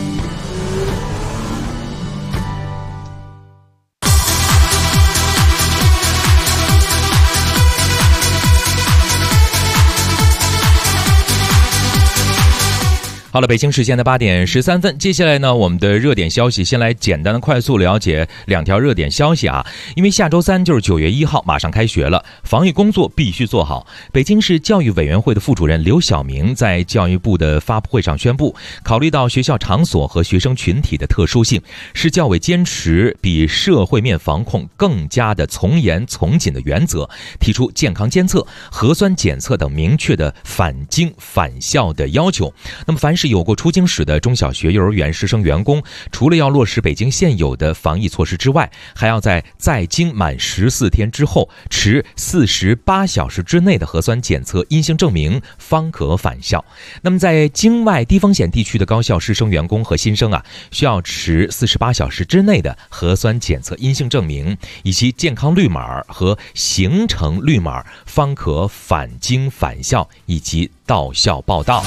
好好了，北京时间的8点13分，接下来呢，我们的热点消息先来简单的快速了解2条热点消息啊。因为下周3就是9月1号，马上开学了，防疫工作必须做好。北京市教育委员会的副主任刘晓明在教育部的发布会上宣布，考虑到学校场所和学生群体的特殊性，市教委坚持比社会面防控更加的从严从紧的原则，提出健康监测、核酸检测等明确的返京返校的要求。那么凡是有过出京史的中小学、幼儿园师生员工，除了要落实北京现有的防疫措施之外，还要在京满14天之后持48小时之内的核酸检测阴性证明方可返校。那么在京外低风险地区的高校师生员工和新生啊，需要持48小时之内的核酸检测阴性证明以及健康绿码和行程绿码方可返京返校以及到校报到。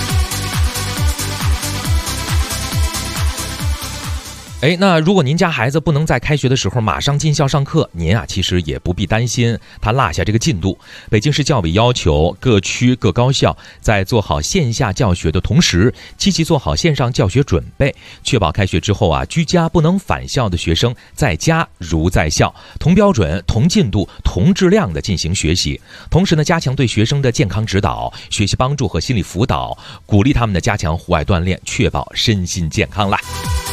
那如果您家孩子不能在开学的时候马上进校上课，您啊其实也不必担心他落下这个进度。北京市教委要求各区各高校在做好线下教学的同时，积极做好线上教学准备，确保开学之后啊，居家不能返校的学生在家如在校，同标准、同进度、同质量的进行学习。同时呢，加强对学生的健康指导、学习帮助和心理辅导，鼓励他们的加强户外锻炼，确保身心健康啦。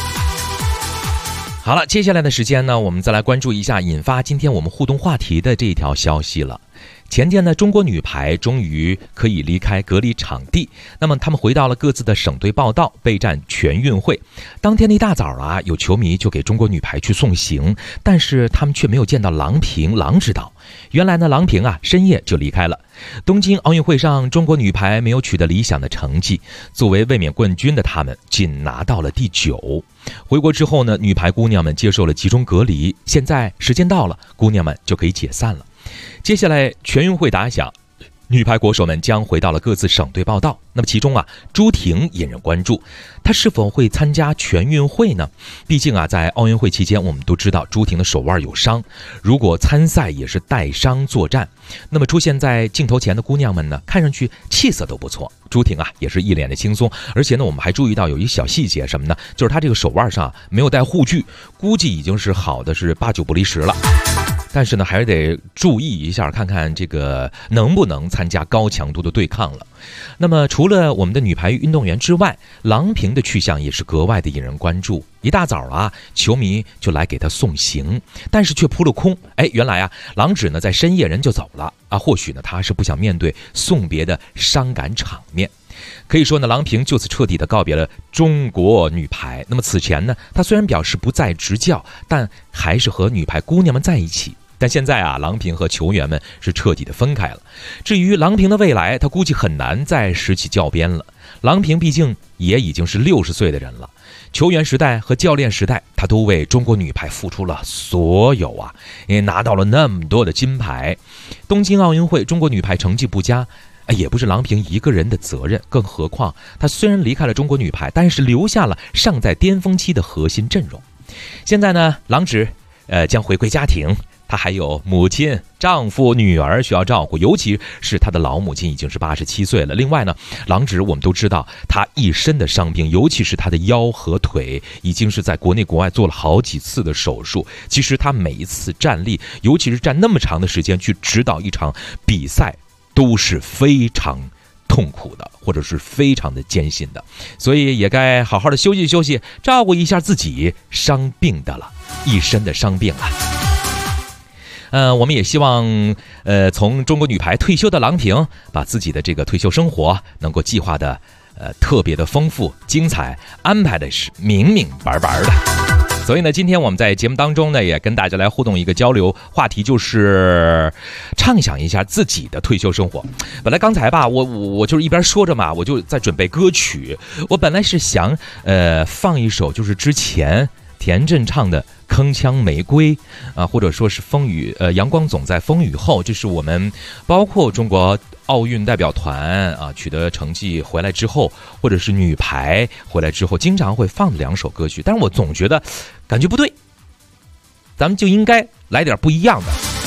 好了，接下来的时间呢，我们再来关注一下引发今天我们互动话题的这一条消息了。前天呢，中国女排终于可以离开隔离场地，那么他们回到了各自的省队报到，备战全运会。当天的一大早啊，有球迷就给中国女排去送行，但是他们却没有见到郎平郎指导。原来呢，郎平啊深夜就离开了。东京奥运会上，中国女排没有取得理想的成绩，作为卫冕冠军的他们仅拿到了第9。回国之后呢，女排姑娘们接受了集中隔离，现在时间到了，姑娘们就可以解散了。接下来全运会打响，女排国手们将回到了各自省队报到。那么其中啊，朱婷引人关注，她是否会参加全运会呢？毕竟啊，在奥运会期间，我们都知道朱婷的手腕有伤，如果参赛也是带伤作战。那么出现在镜头前的姑娘们呢，看上去气色都不错。朱婷啊，也是一脸的轻松，而且呢，我们还注意到有一小细节，什么呢？就是她这个手腕上没有带护具，估计已经是好的是8、9不离10了。但是呢，还是得注意一下，看看这个能不能参加高强度的对抗了。那么除了我们的女排运动员之外，郎平的去向也是格外的引人关注。一大早啊，球迷就来给她送行，但是却扑了空。原来啊，郎指呢在深夜人就走了啊，或许呢他是不想面对送别的伤感场面。可以说呢，郎平就此彻底的告别了中国女排。那么此前呢，她虽然表示不再执教，但还是和女排姑娘们在一起。但现在啊，郎平和球员们是彻底的分开了。至于郎平的未来，他估计很难再拾起教鞭了。郎平毕竟也已经是60岁的人了，球员时代和教练时代，他都为中国女排付出了所有啊，也拿到了那么多的金牌。东京奥运会，中国女排成绩不佳，也不是郎平一个人的责任，更何况他虽然离开了中国女排，但是留下了尚在巅峰期的核心阵容。现在呢，郎指将回归家庭，她还有母亲、丈夫、女儿需要照顾，尤其是她的老母亲已经是87岁了。另外呢，郎指我们都知道她一身的伤病，尤其是她的腰和腿，已经是在国内国外做了好几次的手术。其实她每一次站立，尤其是站那么长的时间去指导一场比赛，都是非常痛苦的，或者是非常的艰辛的，所以也该好好的休息休息，照顾一下自己伤病的了，一身的伤病了。我们也希望从中国女排退休的郎平，把自己的这个退休生活能够计划的特别的丰富精彩，安排的是明明白白的。所以呢，今天我们在节目当中呢，也跟大家来互动一个交流话题，就是畅想一下自己的退休生活。本来刚才吧，我就是一边说着嘛，我就在准备歌曲。我本来是想放一首就是之前田震唱的铿锵玫瑰啊，或者说是风雨阳光总在风雨后，这是我们包括中国奥运代表团啊取得成绩回来之后，或者是女排回来之后经常会放的2首歌曲。但是我总觉得感觉不对，咱们就应该来点不一样的。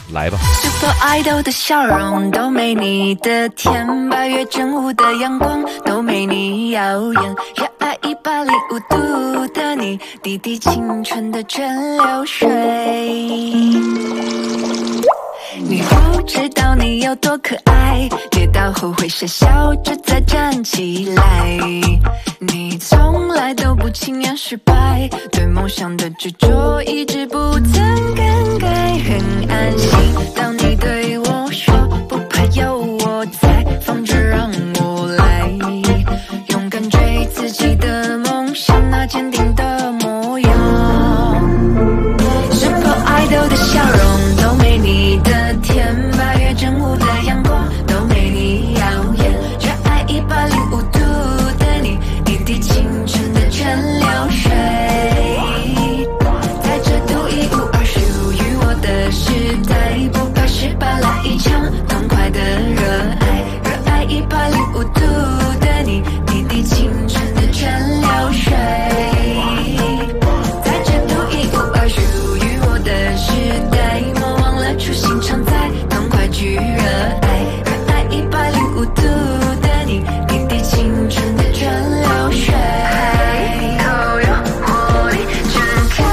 来吧。 Super Idol 的笑容都没你的甜，8月正午的阳光都没你耀眼，热爱105度的你，滴滴青春的蒸馏水。你不知道你有多可爱，跌倒后会傻笑着再站起来。你从来都不轻言失败，对梦想的执着一直不曾更改，很安心。当你对我说不怕有我在，放着让我来，勇敢追自己的梦想，那坚定的模样。Super Idol 的笑容都没你的甜，8月正午的阳光都没你耀眼，热爱105度的你，滴滴青春的蒸馏水，在这独一无二属于我的时代，不怕失败，来一场痛快的热爱，热爱105度的你，滴滴青春的蒸馏水，在这独一无二属于我的时代，莫忘了初心常在，痛快去热爱，热爱105度的你，滴滴青春的蒸馏水，口有活力全开，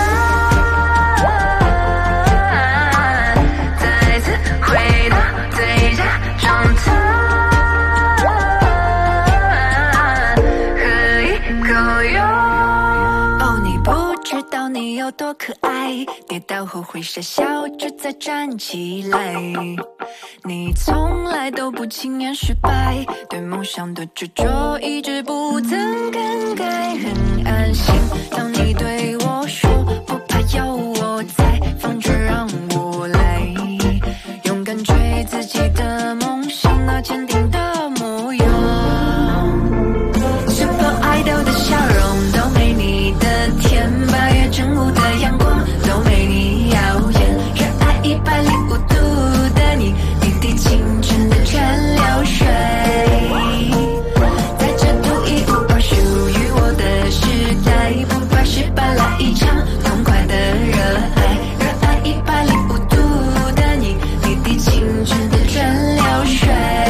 再次回到最佳状态，喝一口哟。哦，你不知道你有多可爱，跌倒后会傻笑着再站起来。你从来都不轻言失败，对梦想的执着一直不曾更改，很安心。当你对我说不怕有我在，放着让我来，勇敢追自己的梦想，那坚定的模样。Super Idol 的笑容都没你的甜，8月正午的阳光都没你耀眼，热爱105度的你，滴滴青春的蒸馏水，在这独一无二属于我的时代，不怕失败，来一场痛快的热爱，热爱105度的你，滴滴青春的蒸馏水，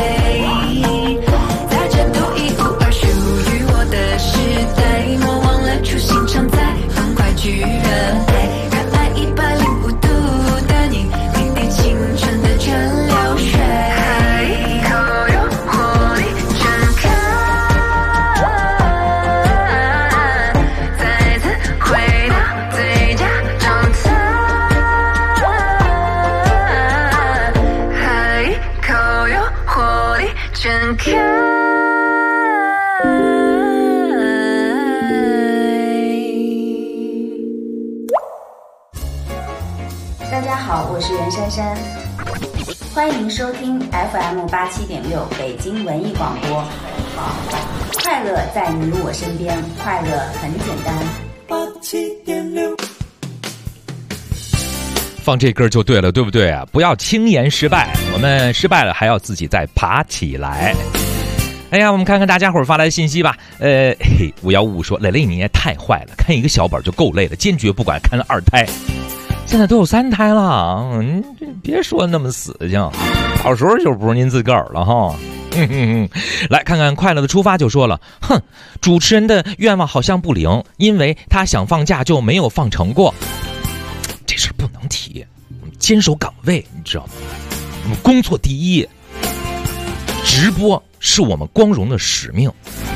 在这独一无二属于我的时代，莫忘了初心常在，痛快去热爱，热爱105度的你，滴滴青春的蒸馏水，口有活力全开，再次回到最佳状态，喝一口有活力全开。 大家好，我是袁姗姗，欢迎收听 FM87.6 北京文艺广播。快乐在你我身边，快乐很简单。 87.6 放这歌就对了，对不对啊？不要轻言失败，我们失败了还要自己再爬起来。哎呀，我们看看大家伙发来的信息吧。5155说，磊磊你也太坏了，看一个小本就够累了，坚决不管看2胎。现在都有3胎了，别说那么死性，到时候就不是您自个儿了哈。来看看快乐的出发就说了，哼，主持人的愿望好像不灵，因为他想放假就没有放成过。这事不能提，我们坚守岗位，你知道吗？我们工作第一，直播是我们光荣的使命。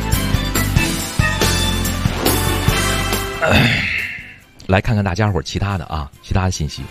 来看看大家伙其他的信息。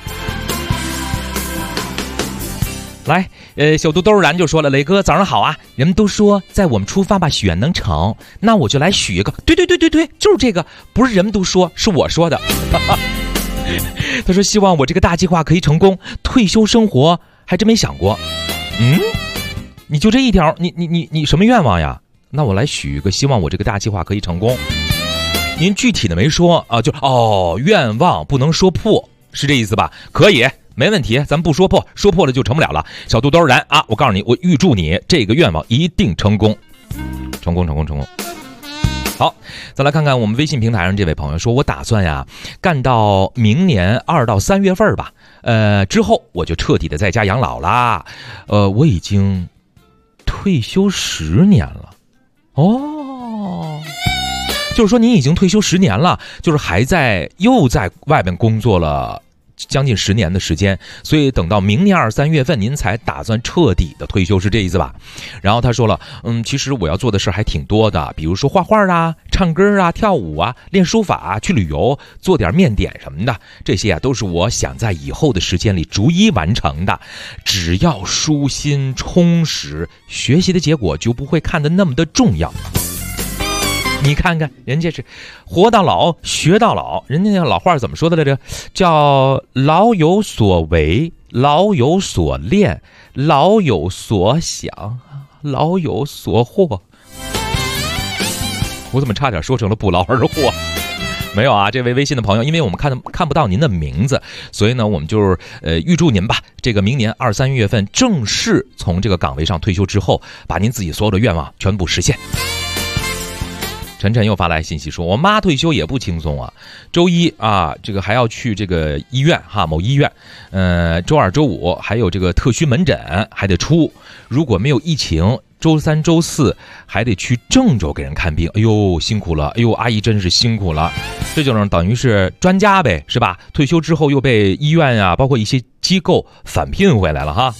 来，小肚兜然就说了，磊哥早上好啊！人们都说在我们出发吧，许愿能成，那我就来许一个。对，就是这个，不是人们都说，是我说的。他说希望我这个大计划可以成功，退休生活还真没想过。你就这一条，你什么愿望呀？那我来许一个，希望我这个大计划可以成功。您具体的没说啊，愿望不能说破，是这意思吧？可以，没问题，咱不说破，说破了就成不了了。小肚兜然啊，我告诉你，我预祝你这个愿望一定成功，成功。 好，再来看看我们微信平台上这位朋友说，我打算呀干到明年2到3月份吧，之后我就彻底的在家养老啦。我已经退休10年了。哦，就是说您已经退休10年了，就是又在外面工作了将近10年的时间，所以等到明年2、3月份您才打算彻底的退休，是这意思吧？然后他说了，其实我要做的事还挺多的，比如说画画啊、唱歌啊、跳舞啊、练书法、去旅游、做点面点什么的，这些啊都是我想在以后的时间里逐一完成的。只要舒心充实，学习的结果就不会看得那么的重要。你看看人家是活到老学到老，人家那老话怎么说的来着？叫老有所为，老有所练，老有所想，老有所获。我怎么差点说成了不劳而获？没有啊，这位微信的朋友，因为我们看不到您的名字，所以呢，我们就是预祝您吧，这个明年2、3月份正式从这个岗位上退休之后，把您自己所有的愿望全部实现。晨晨又发来信息说，我妈退休也不轻松啊，周一啊这个还要去这个医院哈，某医院，周二周五还有这个特需门诊还得出，如果没有疫情，周三周四还得去郑州给人看病。哎呦辛苦了，哎呦阿姨真是辛苦了，这就是等于是专家呗，是吧？退休之后又被医院啊包括一些机构返聘回来了哈。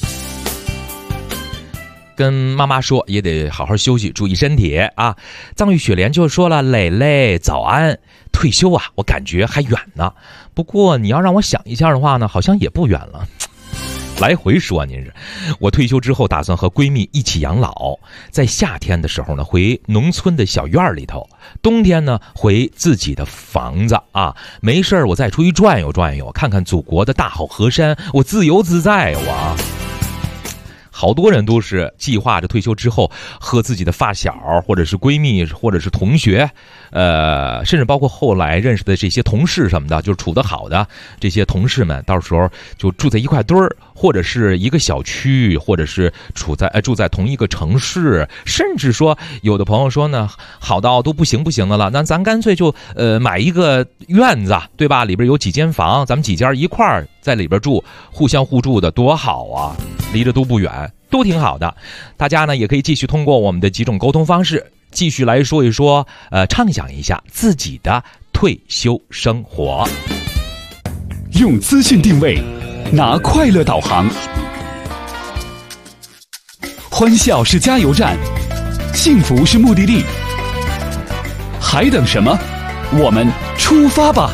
跟妈妈说也得好好休息，注意身体啊。藏玉雪莲就说了，蕾蕾早安，退休啊我感觉还远呢，不过你要让我想一下的话呢，好像也不远了。来回说，您是我退休之后打算和闺蜜一起养老，在夏天的时候呢回农村的小院里头，冬天呢回自己的房子啊，没事我再出去转悠转悠，看看祖国的大好河山，我自由自在我。好多人都是计划着退休之后和自己的发小或者是闺蜜或者是同学，甚至包括后来认识的这些同事什么的，就是处得好的这些同事们，到时候就住在一块堆儿，或者是一个小区，或者是住在同一个城市，甚至说有的朋友说呢，好到都不行的了，那咱干脆就买一个院子，对吧？里边有几间房，咱们几家一块儿在里边住，互相互助的多好啊，离着都不远，都挺好的。大家呢也可以继续通过我们的几种沟通方式继续来说一说，畅想一下自己的退休生活。 用资讯定位，拿快乐导航，欢笑是加油站，幸福是目的地，还等什么？我们出发吧！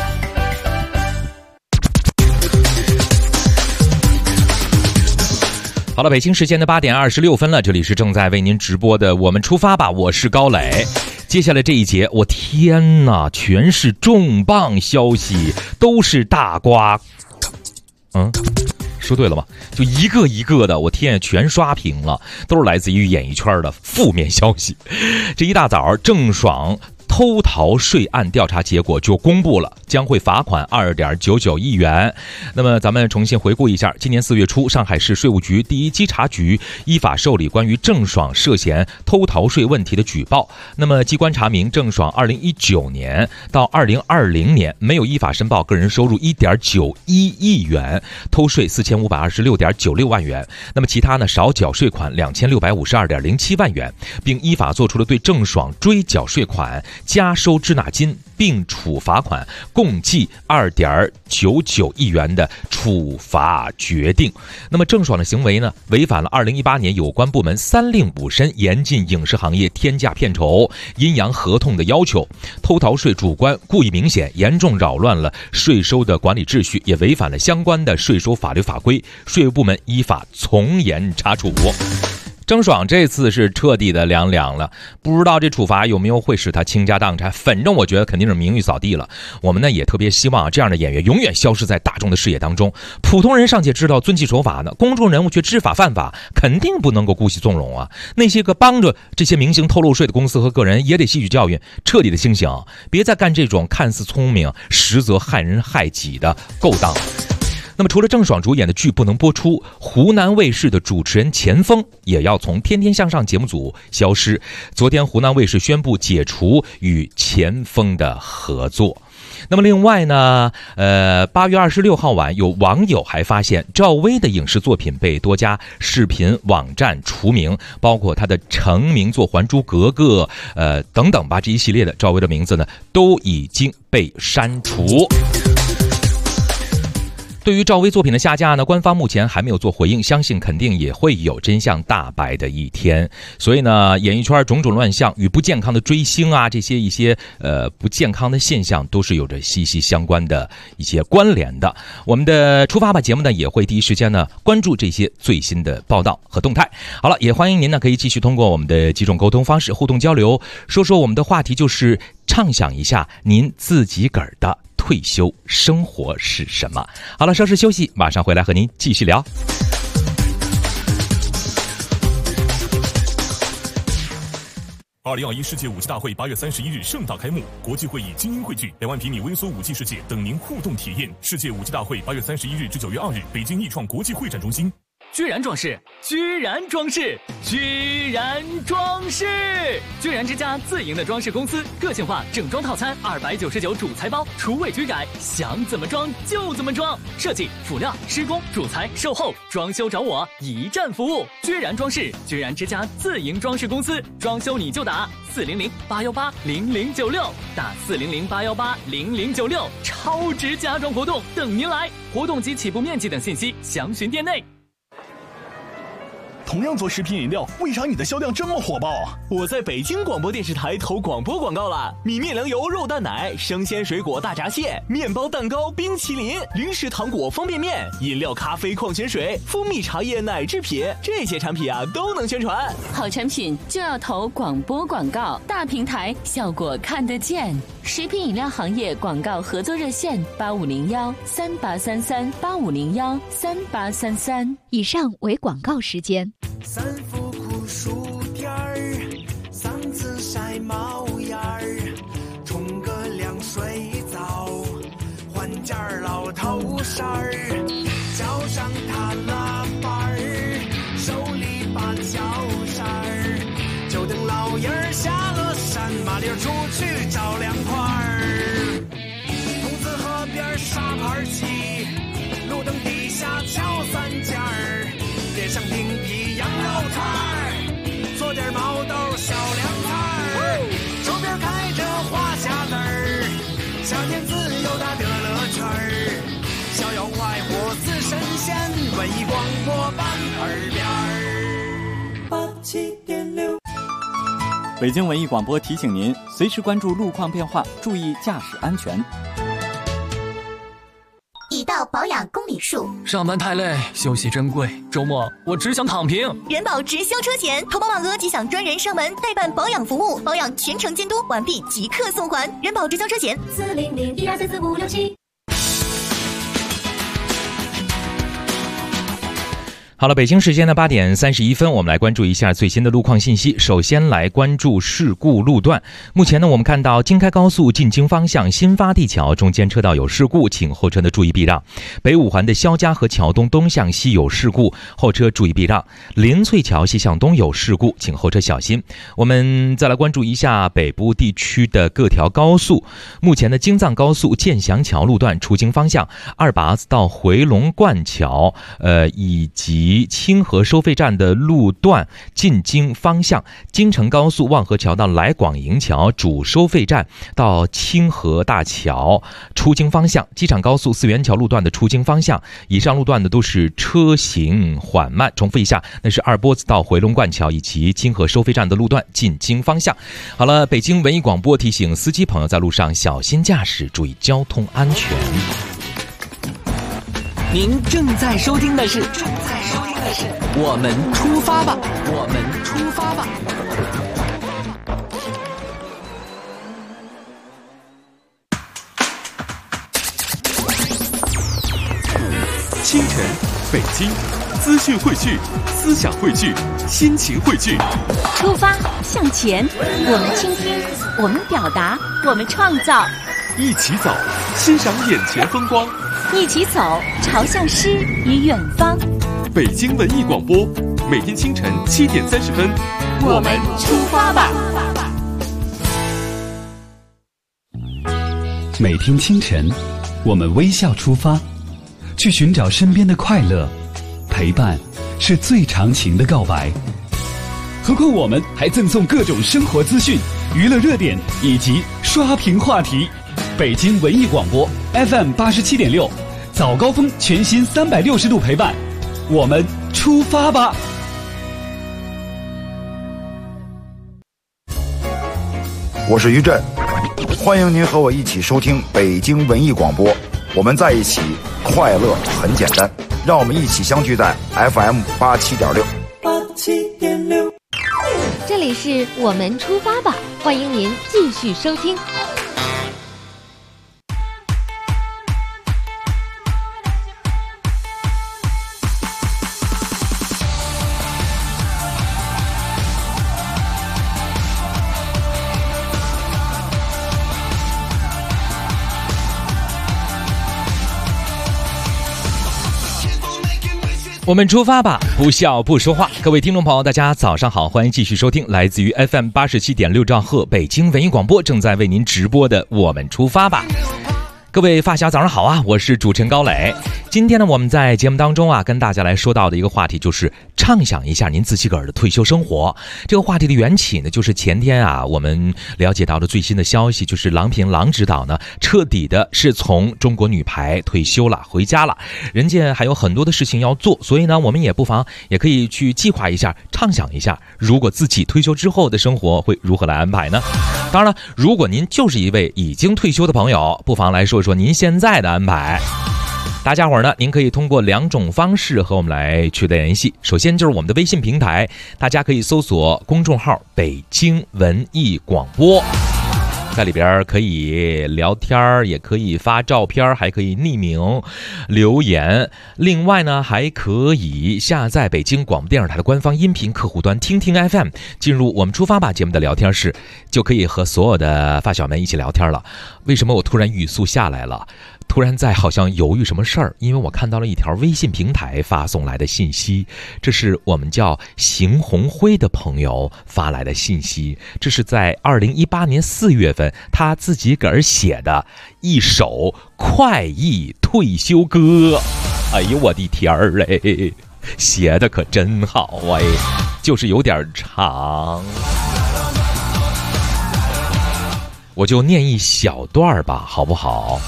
好了，北京时间的8点26分了，这里是正在为您直播的我们出发吧，我是高磊。接下来这一节，我天哪，全是重磅消息，都是大瓜。说对了吗？就一个一个的，我天，全刷屏了，都是来自于演艺圈的负面消息。这一大早，郑爽偷逃税案调查结果就公布了，将会罚款2.99亿元。那么咱们重新回顾一下，今年4月初，上海市税务局第一稽查局依法受理关于郑爽涉嫌偷逃税问题的举报。那么机关查明，郑爽2019年到2020年没有依法申报个人收入1.91亿元，偷税4526.96万元。那么其他呢，少缴税款2652.07万元，并依法作出了对郑爽追缴税款、加收滞纳金并处罚款共计2.99亿元的处罚决定。那么郑爽的行为呢，违反了2018年有关部门3令5申严禁影视行业天价片酬、阴阳合同的要求，偷逃税主观、故意明显，严重扰乱了税收的管理秩序，也违反了相关的税收法律法规，税务部门依法从严查处。郑爽这次是彻底的凉了，不知道这处罚有没有会使他倾家荡产，反正我觉得肯定是名誉扫地了。我们呢也特别希望这样的演员永远消失在大众的视野当中，普通人尚且知道遵纪守法呢，公众人物却知法犯法，肯定不能够姑息纵容啊。那些个帮着这些明星偷漏税的公司和个人也得吸取教训，彻底的清醒，别再干这种看似聪明实则害人害己的勾当。 那么除了郑爽主演的剧不能播出，湖南卫视的主持人钱枫也要从《天天向上》节目组消失。昨天湖南卫视宣布解除与钱枫的合作。那么另外呢，8月26号晚，有网友还发现赵薇的影视作品被多家视频网站除名，包括她的成名作《还珠格格》等等吧，这一系列的赵薇的名字呢都已经被删除。对于赵薇作品的下架呢，官方目前还没有做回应，相信肯定也会有真相大白的一天。所以呢，演艺圈种种乱象与不健康的追星啊，这些一些不健康的现象都是有着息息相关的一些关联的。我们的出发吧节目呢，也会第一时间呢关注这些最新的报道和动态。好了，也欢迎您呢可以继续通过我们的几种沟通方式互动交流，说说我们的话题就是畅想一下您自己个儿的退休生活是什么？好了，稍事休息，马上回来和您继续聊。 2021世界5G大会8月31日盛大开幕，国际会议精英汇聚，2万平米微缩5G 世界等您互动体验。世界5G大会8月31日至9月2日，北京易创国际会展中心。 居然装饰，居然装饰，居然装饰！居然之家自营的装饰公司，个性化整装套餐299主材包，厨卫居改，想怎么装就怎么装。设计、辅料、施工、主材、售后、装修找我，一站服务。居然装饰，居然之家自营装饰公司，装修你就打400-818-0096，打400-818-0096，超值家装活动等您来，活动及起步面积等信息详询店内。 同样做食品饮料，为啥你的销量这么火爆啊？我在北京广播电视台投广播广告了，米面粮油肉蛋奶、生鲜水果大闸蟹、面包蛋糕、冰淇淋、零食糖果方便面、饮料咖啡矿泉水、蜂蜜茶叶奶制品，这些产品啊都能宣传。 好产品就要投广播广告，大平台效果看得见。食品饮料行业广告合作热线8501-3833-8501-3833。 以上为广告时间。 三伏酷暑天儿，嗓子晒冒烟儿，冲个凉水澡，换件老头衫儿，脚上踏拉板儿，手里把脚扇儿，就等老爷儿下了山，麻溜出去找凉快儿。筒子河边沙盘棋，路灯底下敲三尖儿，点上冰皮羊肉串儿，做点毛豆小凉菜儿，周边开着花匣子儿，夏天自由的乐乐圈儿，逍遥快活似神仙，文艺广播版耳边儿87.6。 北京文艺广播提醒您，随时关注路况变化，注意驾驶安全。 已到保养公里数， 上班太累，休息珍贵，周末我只想躺平。 人保直销车险，投保满额即享专人上门代办保养服务，保养全程监督，完毕即刻送还。人保直销车险400-12344567。 好了，北京时间的8点31分，我们来关注一下最新的路况信息。首先来关注事故路段。目前呢，我们看到京开高速进京方向新发地桥中间车道有事故，请后车呢注意避让。北五环的肖家河桥东东向西有事故，后车注意避让。林翠桥西向东有事故，请后车小心。我们再来关注一下北部地区的各条高速。目前的京藏高速建祥桥路段出京方向二把子到回龙观桥，以及清河收费站的路段进京方向，京承高速望河桥到来广营桥主收费站到清河大桥出京方向，机场高速四元桥路段的出京方向，以上路段的都是车行缓慢。重复一下，那是二波子到回龙观桥以及清河收费站的路段进京方向。好了，北京文艺广播提醒司机朋友在路上小心驾驶，注意交通安全。 您正在收听的是我们出发吧，我们出发吧。 清晨，北京，资讯汇聚，思想汇聚，心情汇聚。 出发，向前，我们倾听，我们表达，我们创造。 一起走，欣赏眼前风光， 一起走，朝向诗与远方。 北京文艺广播，每天清晨7点30分， 我们出发吧。 每天清晨，我们微笑出发，去寻找身边的快乐。陪伴是最长情的告白。何况我们还赠送各种生活资讯、娱乐热点以及刷屏话题。北京文艺广播 FM 87.6，早高峰全新360度陪伴，我们出发吧。 我是于震，欢迎您和我一起收听北京文艺广播，我们在一起，快乐很简单，让我们一起相聚在 FM 87.6。 这里是我们出发吧，欢迎您继续收听。 我们出发吧，不笑不说话。各位听众朋友，大家早上好，欢迎继续收听来自于 FM 87.6兆赫北京文艺广播正在为您直播的我们出发吧。各位发小早上好啊，我是主持人高磊。今天呢，我们在节目当中啊，跟大家来说到的一个话题就是畅想一下您自己个儿的退休生活。这个话题的缘起呢，就是前天啊，我们了解到的最新的消息，就是郎平郎指导呢，彻底的是从中国女排退休了，回家了。人家还有很多的事情要做，所以呢，我们也不妨也可以去计划一下，畅想一下，如果自己退休之后的生活会如何来安排呢？当然了，如果您就是一位已经退休的朋友，不妨来说说您现在的安排。大家伙儿呢，您可以通过2种方式和我们来取得联系。首先就是我们的微信平台，大家可以搜索公众号北京文艺广播，在里边可以聊天，也可以发照片，还可以匿名留言。另外呢，还可以下载北京广播电视台的官方音频客户端听听 FM， 进入我们出发吧节目的聊天室，就可以和所有的发小们一起聊天了。为什么我突然语速下来了？突然在好像犹豫什么事儿，因为我看到了一条微信平台发送来的信息，这是我们叫邢红辉的朋友发来的信息，这是在2018年4月份他自己个儿写的一首快意退休歌。哎呦我的天儿嘞，写的可真好哎，就是有点长，我就念一小段吧，好不好？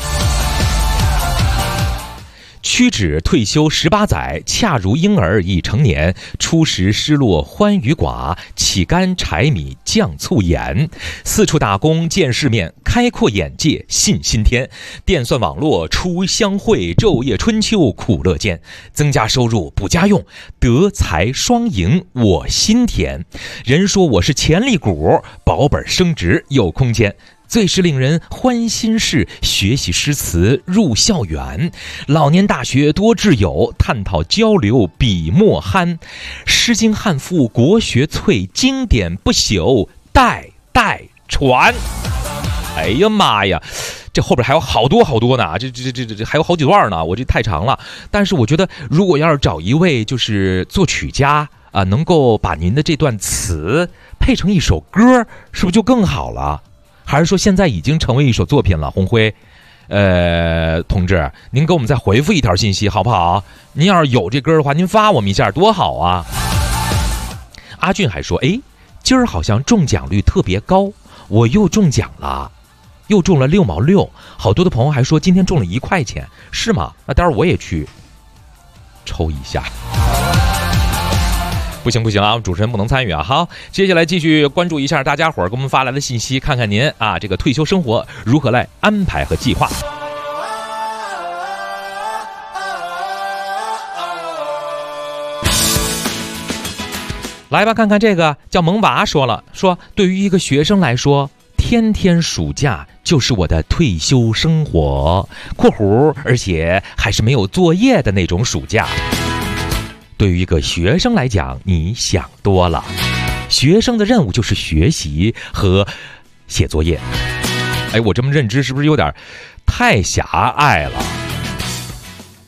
屈指退休18载，恰如婴儿已成年。初时失落欢愉寡，乞干柴米酱醋盐。四处打工见世面，开阔眼界信心添。电算网络初相会，昼夜春秋苦乐间。增加收入补家用，德才双赢我心田。人说我是潜力股，保本升值有空间。最是令人欢心事，学习诗词入校园。老年大学多挚友，探讨交流笔墨酣。诗经汉赋国学粹，经典不朽代代传。哎呀妈呀，这后边还有好多好多呢，这还有好几段呢，我这太长了。但是我觉得，如果要是找一位就是作曲家啊，能够把您的这段词配成一首歌，是不是就更好了？还是说现在已经成为一首作品了？红辉同志，您给我们再回复一条信息好不好？您要是有这歌的话，您发我们一下多好啊。阿俊还说，今儿好像中奖率特别高，我又中奖了，又中了6毛6。好多的朋友还说今天中了1块钱，是吗？那待会儿我也去抽一下。不行啊，主持人不能参与啊。好，接下来继续关注一下大家伙儿给我们发来的信息，看看您啊这个退休生活如何来安排和计划。来吧，看看这个叫萌娃说了，说对于一个学生来说，天天暑假就是我的退休生活（括弧而且还是没有作业的那种暑假）。对于一个学生来讲，你想多了。学生的任务就是学习和写作业。我这么认知是不是有点太狭隘了？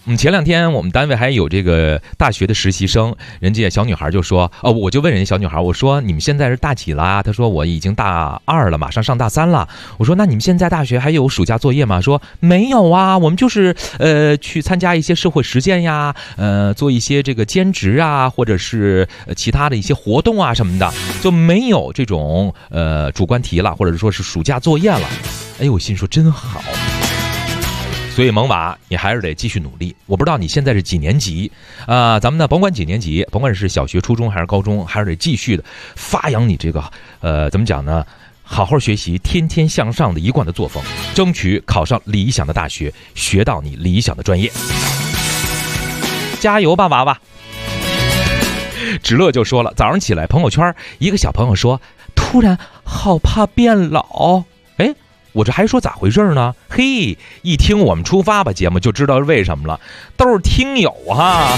前2天我们单位还有这个大学的实习生，人家小女孩就说，我就问人家小女孩，我说你们现在是大几啦？她说我已经大2了，马上上大3了。我说那你们现在大学还有暑假作业吗？说没有啊，我们就是去参加一些社会实践呀，做一些这个兼职啊，或者是其他的一些活动啊什么的，就没有这种主观题了，或者说是暑假作业了。哎，我心说真好。所以萌娃，你还是得继续努力。我不知道你现在是几年级咱们呢，甭管几年级，甭管是小学、初中还是高中，还是得继续的发扬你这个怎么讲呢？好好学习，天天向上的一贯的作风，争取考上理想的大学，学到你理想的专业。加油吧，娃娃！芷乐就说了，早上起来朋友圈一个小朋友说，突然好怕变老。哎，我这还说咋回事呢？嘿，一听我们出发吧节目就知道为什么了，都是听友哈。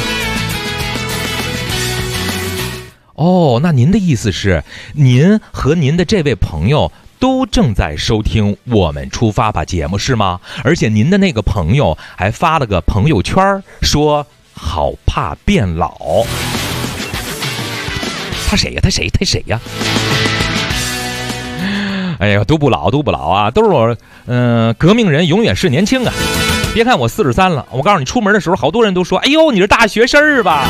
哦，那您的意思是，您和您的这位朋友都正在收听我们出发吧节目是吗？而且您的那个朋友还发了个朋友圈说好怕变老。他谁呀？他谁呀？哎呀，都不老啊，都是我革命人永远是年轻啊！别看我43了，我告诉你，出门的时候好多人都说，哎呦，你是大学生儿吧？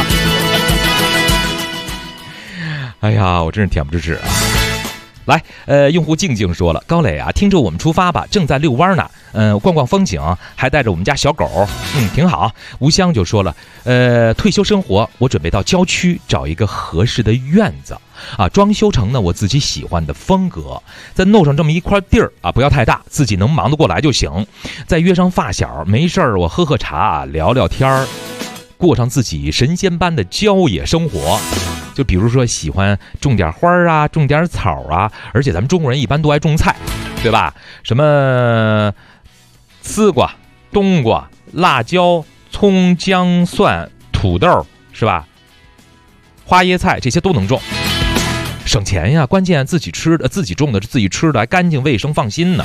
哎呀，我真是恬不知耻啊！来，用户静静说了，高磊啊，听着我们出发吧，正在遛弯呢，逛逛风景，还带着我们家小狗，挺好。吴香就说了，退休生活，我准备到郊区找一个合适的院子啊，装修成呢我自己喜欢的风格，再弄上这么一块地儿啊，不要太大，自己能忙得过来就行。再约上发小，没事儿我喝喝茶，聊聊天儿，过上自己神仙般的郊野生活。就比如说喜欢种点花啊，种点草啊，而且咱们中国人一般都爱种菜，对吧？什么丝瓜、冬瓜、辣椒、葱、姜、蒜、土豆，是吧？花椰菜这些都能种，省钱呀。关键自己吃的、自己种的、自己吃的还干净卫生放心呢。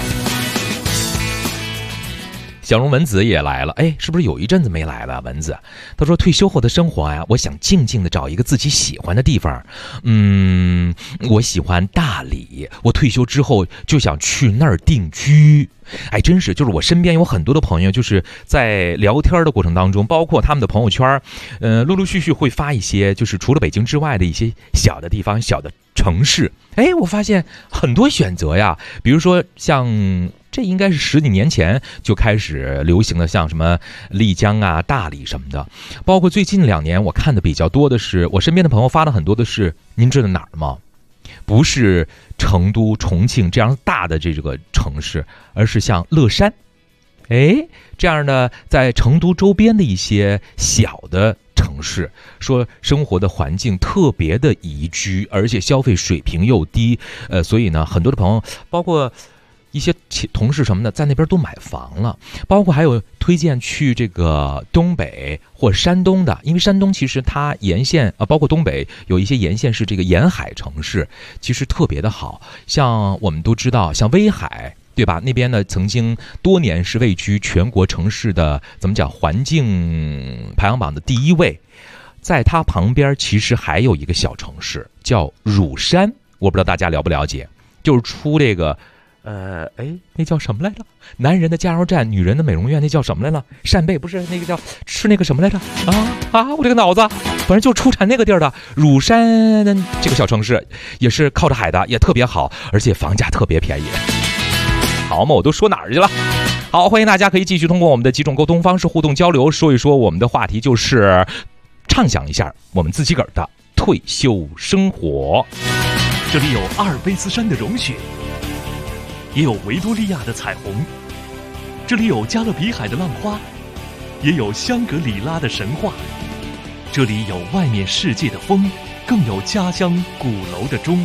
小荣文子也来了，哎，是不是有一阵子没来了？文子，他说退休后的生活呀，我想静静的找一个自己喜欢的地方。我喜欢大理，我退休之后就想去那儿定居。哎，真是，就是我身边有很多的朋友，就是在聊天的过程当中，包括他们的朋友圈，陆陆续续会发一些，就是除了北京之外的一些小的地方、小的城市。哎，我发现很多选择呀，比如说像。这应该是10几年前就开始流行的，像什么丽江啊、大理什么的。包括最近2年，我看的比较多的是，我身边的朋友发的很多的是，您知道哪儿吗？不是成都、重庆这样大的这个城市，而是像乐山，哎，这样的在成都周边的一些小的城市，说生活的环境特别的宜居，而且消费水平又低，所以呢，很多的朋友，包括一些同事什么的，在那边都买房了，包括还有推荐去这个东北或山东的，因为山东其实它沿线包括东北有一些沿线是这个沿海城市，其实特别的好。像我们都知道，像威海，对吧？那边呢曾经多年是位居全国城市的怎么讲环境排行榜的第1位，在它旁边其实还有一个小城市叫乳山，我不知道大家了不了解，就是出这个。那叫什么来着？男人的加油站，女人的美容院，那叫什么来了？扇贝不是那个叫吃那个什么来着？我这个脑子，反正就出产那个地儿的乳山这个小城市，也是靠着海的，也特别好，而且房价特别便宜。好嘛，我都说哪儿去了？好，欢迎大家可以继续通过我们的几种沟通方式互动交流，说一说我们的话题，就是畅想一下我们自己个儿的退休生活。 这里有阿尔卑斯山的融雪，也有维多利亚的彩虹，这里有加勒比海的浪花，也有香格里拉的神话。这里有外面世界的风，更有家乡鼓楼的钟。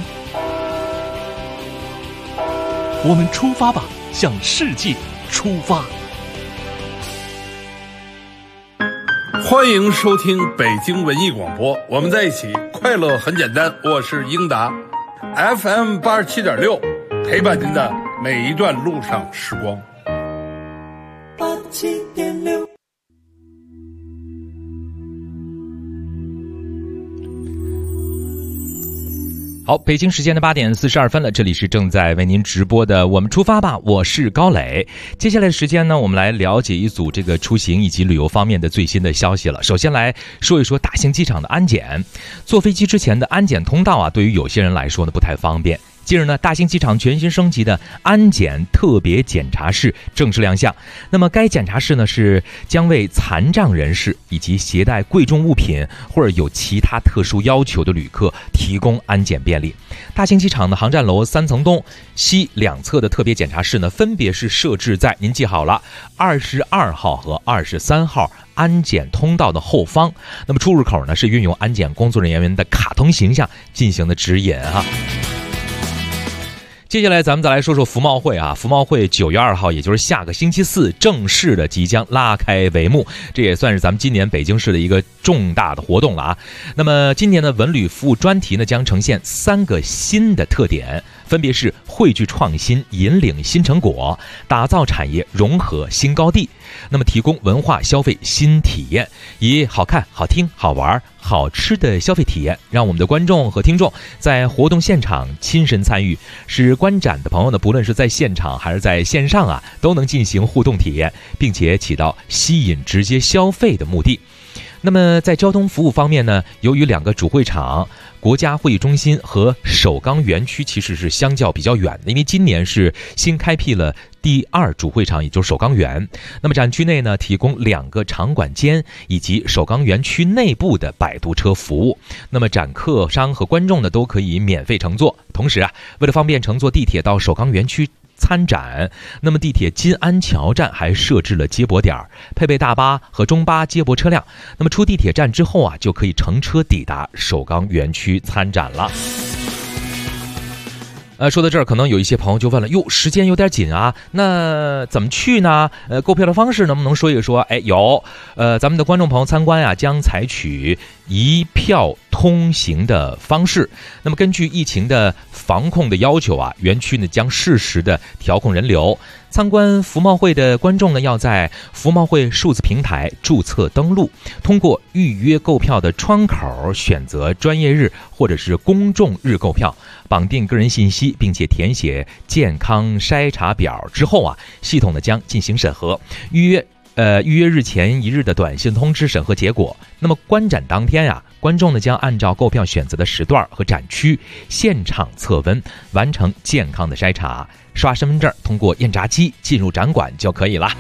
我们出发吧，向世界出发。 欢迎收听北京文艺广播，我们在一起，快乐很简单。我是英达 ，FM 87.6，陪伴您的每一段路上时光。 87.6 好，北京时间的8点42分了，这里是正在为您直播的我们出发吧，我是高磊。接下来的时间呢，我们来了解一组这个出行以及旅游方面的最新的消息了。首先来说一说大兴机场的安检，坐飞机之前的安检通道啊，对于有些人来说呢不太方便。近日呢，大兴机场全新升级的安检特别检查室正式亮相。那么该检查室呢，是将为残障人士以及携带贵重物品或者有其他特殊要求的旅客提供安检便利。大兴机场的航站楼3层东西两侧的特别检查室呢，分别是设置在您记好了22号和23号安检通道的后方。那么出入口呢，是运用安检工作人员的卡通形象进行的指引哈。接下来咱们再来说说服贸会啊，服贸会9月2号，也就是下个星期四，正式的即将拉开帷幕，这也算是咱们今年北京市的一个重大的活动了啊。那么今年的文旅服务专题呢，将呈现3个新的特点，分别是汇聚创新、引领新成果、打造产业融合新高地。那么提供文化消费新体验，以好看、好听、好玩、好吃的消费体验，让我们的观众和听众在活动现场亲身参与，使观展的朋友呢，不论是在现场还是在线上啊，都能进行互动体验，并且起到吸引直接消费的目的。那么在交通服务方面呢，由于2个主会场国家会议中心和首钢园区其实是相较比较远的，因为今年是新开辟了第2主会场，也就是首钢园。那么展区内呢，提供2个场馆间以及首钢园区内部的摆渡车服务。那么展客商和观众呢，都可以免费乘坐。同时啊，为了方便乘坐地铁到首钢园区参展，那么地铁金安桥站还设置了接驳点，配备大巴和中巴接驳车辆。那么出地铁站之后啊，就可以乘车抵达首钢园区参展了。说到这儿，可能有一些朋友就问了，哟，时间有点紧啊，那怎么去呢？购票的方式能不能说一说？有，咱们的观众朋友参观啊，将采取一票通行的方式。那么根据疫情的防控的要求啊，园区呢将适时的调控人流。参观服贸会的观众呢，要在服贸会数字平台注册登录，通过预约购票的窗口选择专业日或者是公众日购票，绑定个人信息，并且填写健康筛查表之后啊，系统呢将进行审核，预约日前1日的短信通知审核结果。那么观展当天啊，观众呢将按照购票选择的时段和展区现场测温，完成健康的筛查，刷身份证，通过验闸机进入展馆就可以了。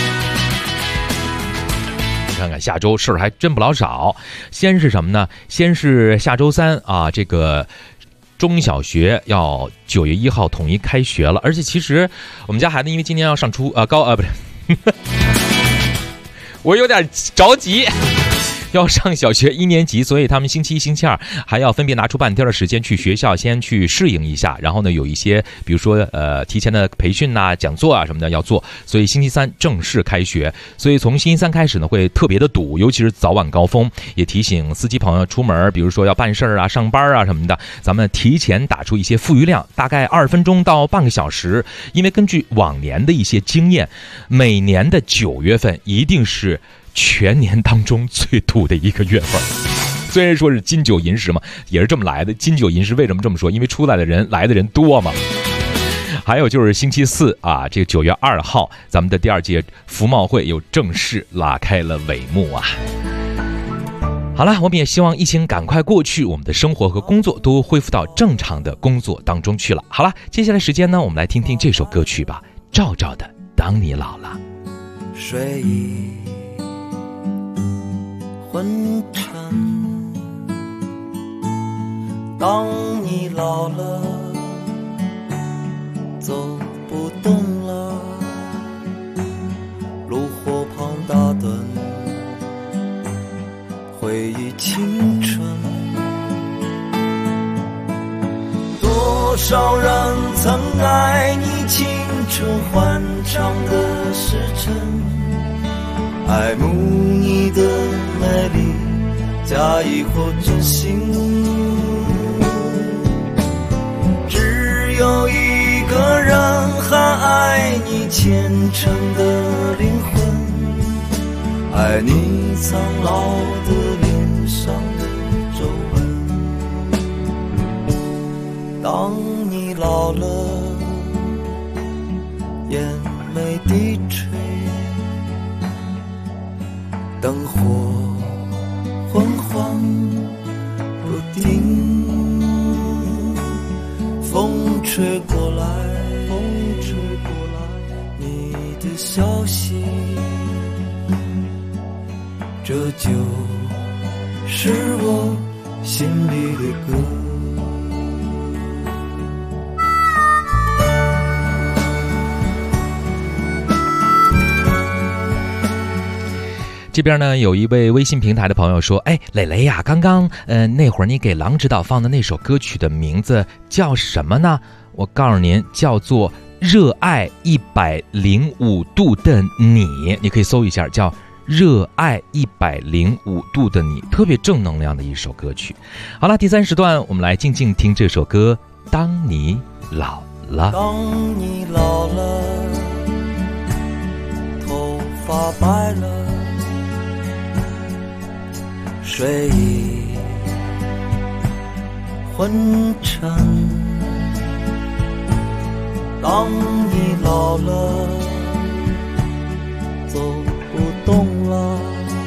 你看看下周事儿还真不老少。先是什么呢？先是下周3啊，这个中小学要9月1号统一开学了，而且其实我们家孩子因为今年要上不是我有点着急，要上小学1年级，所以他们星期1、星期2还要分别拿出半天的时间去学校先去适应一下，然后呢有一些比如说提前的培训啊、讲座啊什么的要做，所以星期3正式开学。所以从星期3开始呢会特别的堵，尤其是早晚高峰，也提醒司机朋友出门，比如说要办事啊、上班啊什么的，咱们提前打出一些富余量，大概20分钟到半个小时。因为根据往年的一些经验，每年的9月份一定是全年当中最堵的一个月份。虽然说是金九银十嘛，也是这么来的。金九银十为什么这么说？因为出来的人来的人多嘛。还有就是星期4啊，这个9月2号，咱们的第2届服贸会又正式拉开了帷幕啊。好了，我们也希望疫情赶快过去，我们的生活和工作都恢复到正常的工作当中去了。好了，接下来时间呢，我们来听听这首歌曲吧，赵赵的《当你老了》。 睡意昏沉，当你老了，走不动了，炉火旁打盹，回忆青春。多少人曾爱你青春欢畅的时辰，爱慕你的美丽，假意或真心。只有一个人还爱你虔诚的灵魂，爱你苍老的脸上的皱纹。 当你老了，眼眉低垂，灯火昏黄不定，风吹过来，你的消息，这就是我心里的歌。 这边呢，有一位微信平台的朋友说：“哎，磊磊呀，刚刚那会儿你给郎指导放的那首歌曲的名字叫什么呢？我告诉您，叫做《热爱105度的你》，你可以搜一下，叫《热爱105度的你》，特别正能量的一首歌曲。好了，第3时段我们来静静听这首歌《当你老了》。 当你老了，头发白了。睡意昏沉，当你老了，走不动了，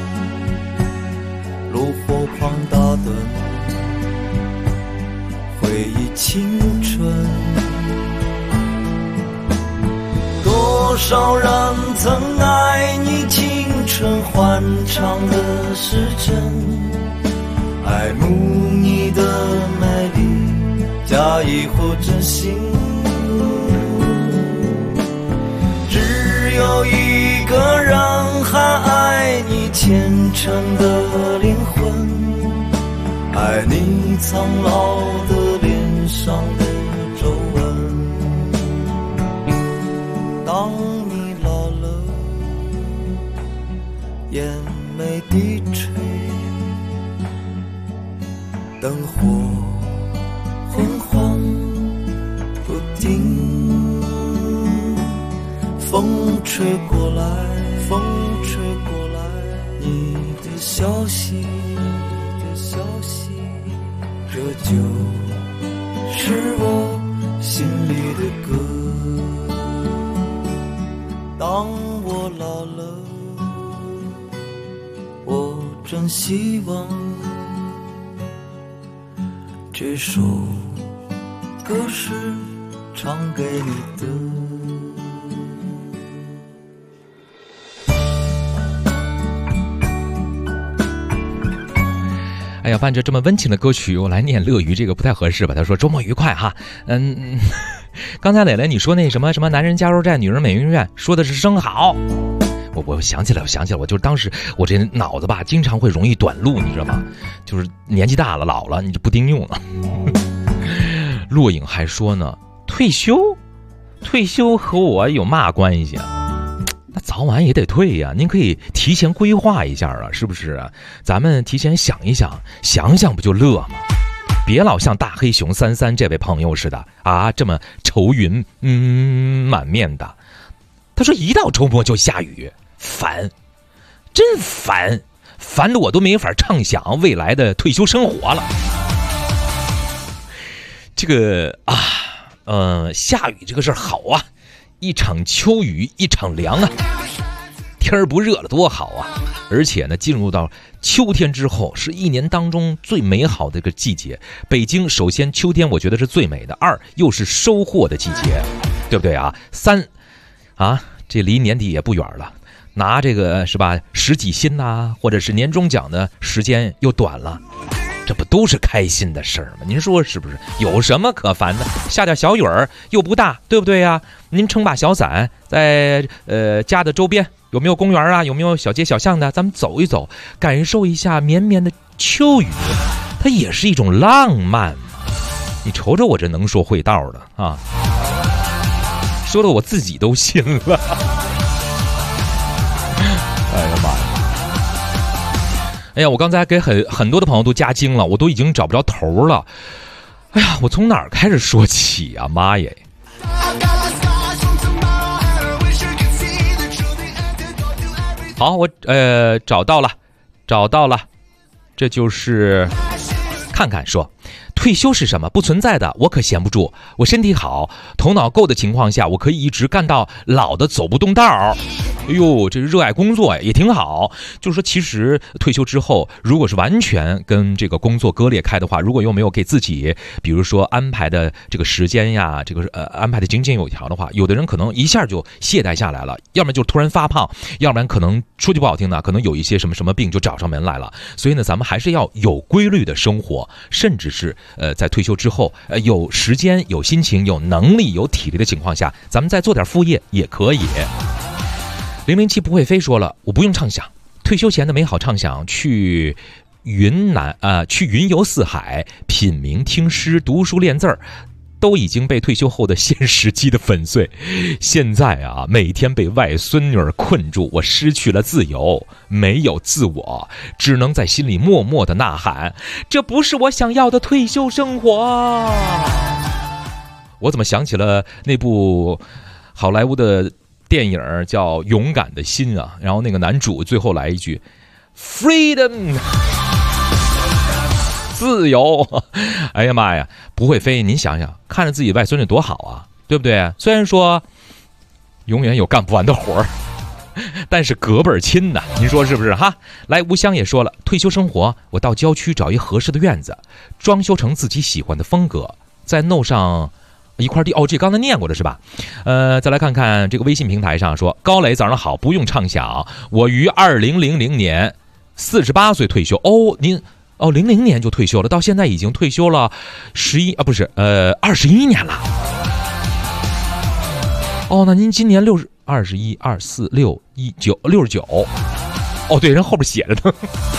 炉火旁打盹，回忆青春。多少人曾爱你青春欢畅的时辰，爱慕你的美丽，假意或真心。只有一个人还爱你虔诚的灵魂，爱你苍老的脸上的皱纹。当你老了，眼眉低垂，灯火昏黄不定，风吹过来，你的消息，这就是我心里的歌。当我老了，我真希望这首歌是唱给你的。 哎呀，伴着这么温情的歌曲，我来念乐于这个不太合适吧？他说周末愉快哈，刚才磊磊你说那什么男人加油站，女人美容院，说的是生蚝。我想起来，我就是当时我这脑子吧，经常会容易短路，你知道吗？就是年纪大了，老了，你就不顶用了。洛影还说呢，退休和我有嘛关系啊？那早晚也得退呀，您可以提前规划一下啊，是不是啊？咱们提前想一想，想想不就乐吗？别老像大黑熊33这位朋友似的啊，这么愁云满面的。他说一到周末就下雨，烦，真烦，烦得我都没法畅想未来的退休生活了。这个下雨这个事儿好啊，一场秋雨一场凉啊，天儿不热了多好啊！而且呢，进入到秋天之后，是一年当中最美好的一个季节。北京首先秋天我觉得是最美的，2又是收获的季节，对不对啊？3这离年底也不远了，拿这个是吧10几薪呐，或者是年终奖的时间又短了，这不都是开心的事儿吗？您说是不是？有什么可烦的？下点小雨儿又不大，对不对呀？您撑把小伞，在家的周边有没有公园啊？有没有小街小巷的？咱们走一走，感受一下绵绵的秋雨，它也是一种浪漫嘛。你瞅瞅我这能说会道的啊，说的我自己都信了。哎呀妈呀！哎呀，我刚才给很多的朋友都加精了，我都已经找不着头了。哎呀，我从哪儿开始说起啊？妈耶！好，我找到了，这就是看看说。 退休是什么？不存在的，我可闲不住。我身体好，头脑够的情况下，我可以一直干到老的走不动道儿。哎呦，这热爱工作也挺好。就是说，其实退休之后，如果是完全跟这个工作割裂开的话，如果又没有给自己，比如说安排的这个时间呀，这个安排的井井有条的话，有的人可能一下就懈怠下来了，要么就突然发胖，要不然可能说句不好听的，可能有一些什么病就找上门来了。所以呢，咱们还是要有规律的生活，甚至是在退休之后，有时间、有心情、有能力、有体力的情况下，咱们再做点副业也可以。007不会飞说了，我不用畅想，退休前的美好畅想，去云游四海，品茗听诗，读书练字儿，都已经被退休后的现实击得粉碎。现在啊，每天被外孙女儿困住，我失去了自由，没有自我，只能在心里默默的呐喊，这不是我想要的退休生活。我怎么想起了那部好莱坞的电影叫《勇敢的心》啊，然后那个男主最后来一句 Freedom 自由。哎呀妈呀，不会飞，您想想看着自己外孙女多好啊，对不对？虽然说永远有干不完的活儿，但是隔辈儿亲呐，您说是不是哈？来，吴香也说了，退休生活，我到郊区找一合适的院子，装修成自己喜欢的风格，再弄上一块地。这刚才念过的是吧？再来看看这个微信平台上说，高磊早上好，不用畅想，我于2000年48岁退休。您00年就退休了，到现在已经退休了21年了。那您今年21、24、6、19、69。对，人后边写着呢。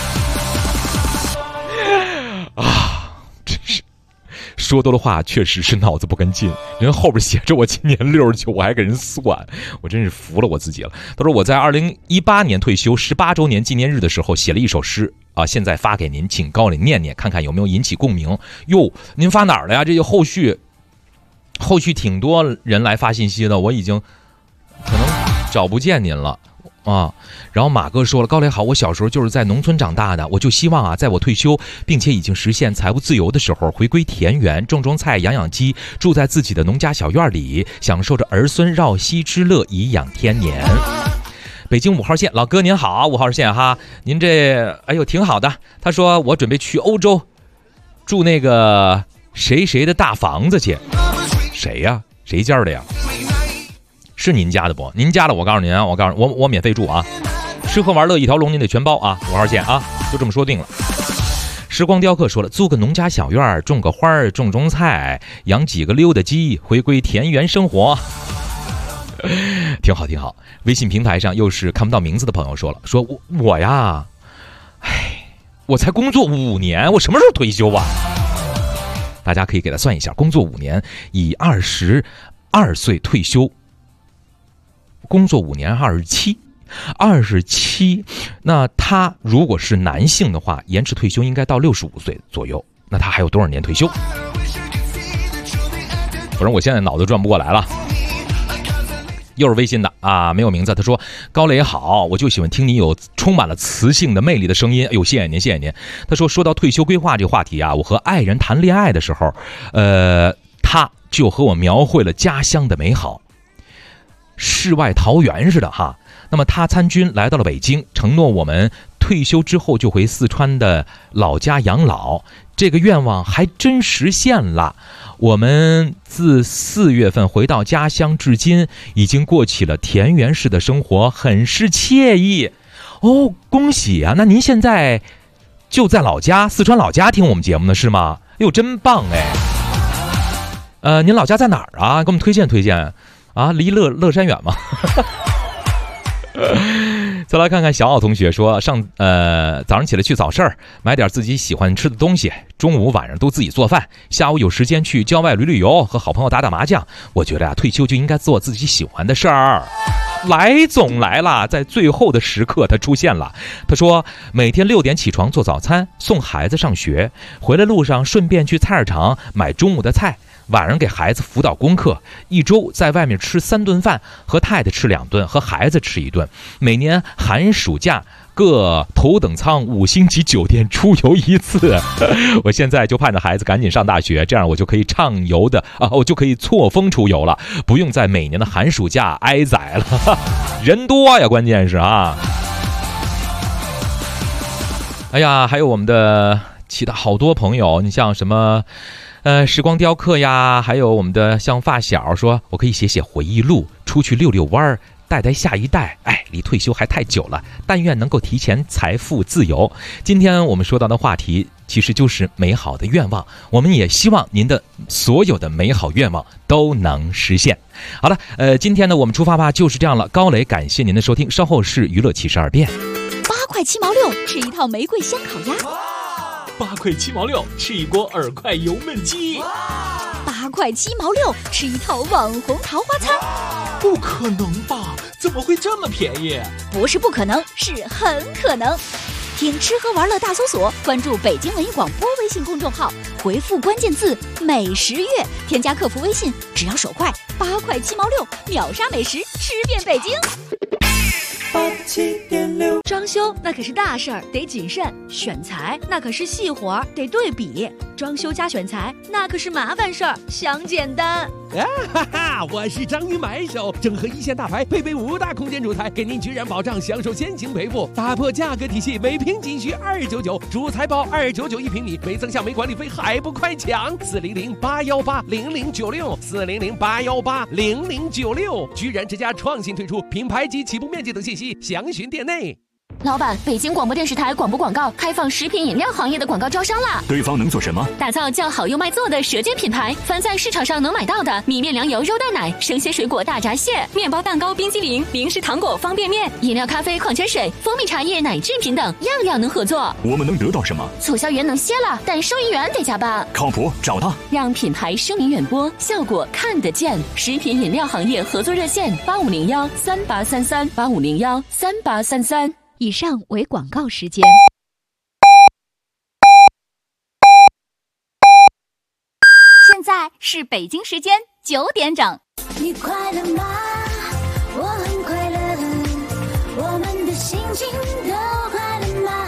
真是说多的话，确实是脑子不跟进。人后边写着我今年69，我还给人算，我真是服了我自己了。他说我在2018年退休18周年纪念日的时候写了一首诗啊，现在发给您，请高磊念念，看看有没有引起共鸣。您发哪儿了呀？这就后续挺多人来发信息的，我已经可能找不见您了啊。然后马哥说了，高磊好，我小时候就是在农村长大的，我就希望啊，在我退休并且已经实现财务自由的时候，回归田园，种菜，养鸡，住在自己的农家小院里，享受着儿孙绕膝之乐，颐养天年。北京5号线老哥您好，5号线哈，您这挺好的。他说我准备去欧洲住那个谁的大房子去。谁呀？谁家的呀？是您家的不？您家的我告诉您啊，我免费住啊，吃喝玩乐一条龙您得全包啊，5号线啊，就这么说定了。时光雕刻说了，租个农家小院，种个花，种菜，养几个溜达鸡，回归田园生活。挺好。微信平台上又是看不到名字的朋友说了，说我呀，我才工作5年，我什么时候退休啊？大家可以给他算一下，工作5年，以22岁退休，工作5年27，那他如果是男性的话，延迟退休应该到65岁左右，那他还有多少年退休？反正我现在脑子转不过来了。又是微信的啊，没有名字。他说高磊好，我就喜欢听你有充满了磁性的魅力的声音。谢谢您。他说到退休规划这个话题啊，我和爱人谈恋爱的时候，他就和我描绘了家乡的美好，世外桃源似的哈。那么他参军来到了北京，承诺我们退休之后就回四川的老家养老，这个愿望还真实现了。我们自4月份回到家乡至今，已经过起了田园式的生活，很是惬意。恭喜啊！那您现在就在老家，四川老家听我们节目呢是吗？真棒您老家在哪儿啊？给我们推荐啊，离乐山远吗？再来看看小奥同学说，早上起来去早市儿买点自己喜欢吃的东西，中午晚上都自己做饭，下午有时间去郊外旅游，和好朋友打麻将。我觉得退休就应该做自己喜欢的事儿。总来了，在最后的时刻他出现了。他说每天6点起床做早餐，送孩子上学，回来路上顺便去菜市场买中午的菜， 晚上给孩子辅导功课，一周在外面吃3顿饭，和太太吃2顿，和孩子吃1顿。每年寒暑假各头等舱5星级酒店出游1次。我现在就盼着孩子赶紧上大学，这样我就可以畅游的我就可以错峰出游了，不用在每年的寒暑假挨宰了。人多呀，关键是啊。哎呀，还有我们的其他好多朋友，你像什么时光雕刻呀，还有我们的像发小说我可以写写回忆录，出去遛遛弯儿，带带下一代。离退休还太久了，但愿能够提前财富自由。今天我们说到的话题其实就是美好的愿望，我们也希望您的所有的美好愿望都能实现。好了，今天呢我们出发吧就是这样了。高磊感谢您的收听，稍后是娱乐72变。 8块7毛6吃一套玫瑰香烤鸭 ，8块7毛6吃一锅耳块油焖鸡 ，8块7毛6吃一套网红桃花餐。 不可能吧？怎么会这么便宜？ 不是不可能，是很可能。听吃喝玩乐大搜索，关注北京文艺广播微信公众号，回复关键字美食月，添加客服微信，只要手快，8块7毛6秒杀美食，吃遍北京。 87.6， 装修那可是大事儿，得谨慎；选材那可是细活儿，得对比。装修加选材那可是麻烦事儿，想简单。 我是章鱼买手，整合一线大牌，配备5大空间主材，给您居然保障享受先行赔付，打破价格体系，每平仅需299，主材包299一平米，没增项没管理费，还不快抢！400-818-0096，400-818-0096，居然之家创新推出品牌及起步面积等信息，详询店内。 老板，北京广播电视台广播广告开放食品饮料行业的广告招商啦！ 对方能做什么？ 打造叫好又卖座的舌尖品牌，凡在市场上能买到的米面粮油肉蛋奶、生鲜水果大闸蟹、面包蛋糕冰激凌、零食糖果方便面、饮料咖啡矿泉水、蜂蜜茶叶奶制品等，样样能合作。 我们能得到什么？ 促销员能歇了，但收银员得加班。 靠谱，找他， 让品牌声名远播，效果看得见。食品饮料行业合作热线8501-3833，8501-3833。 以上为广告时间。 现在是北京时间9点整。 你快乐吗？我很快乐，我们的心情都快乐吗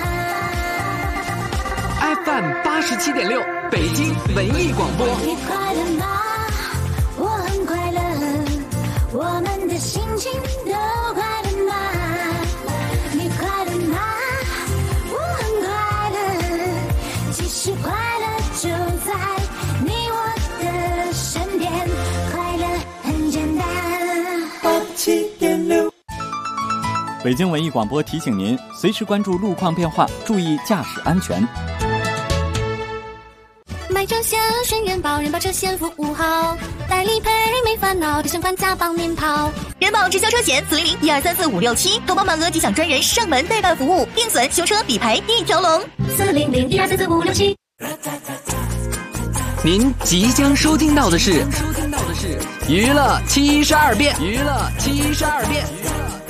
？FM 87.6，北京文艺广播。 你快乐吗？我很快乐，我们的心情都快乐吗？你快乐吗？我很快乐，其实快乐就在你我的身边，快乐很简单。 87.6， 北京文艺广播提醒您，随时关注路况变化，注意驾驶安全。 买车险选人保，人保车险服务好，代理赔没烦恼，提升款价帮您跑。人保直销车险400-1234-567，投保满额即享专人上门代办服务，定损修车理赔一条龙。400-1234-567。 您即将收听到的是娱乐72变，娱乐72变。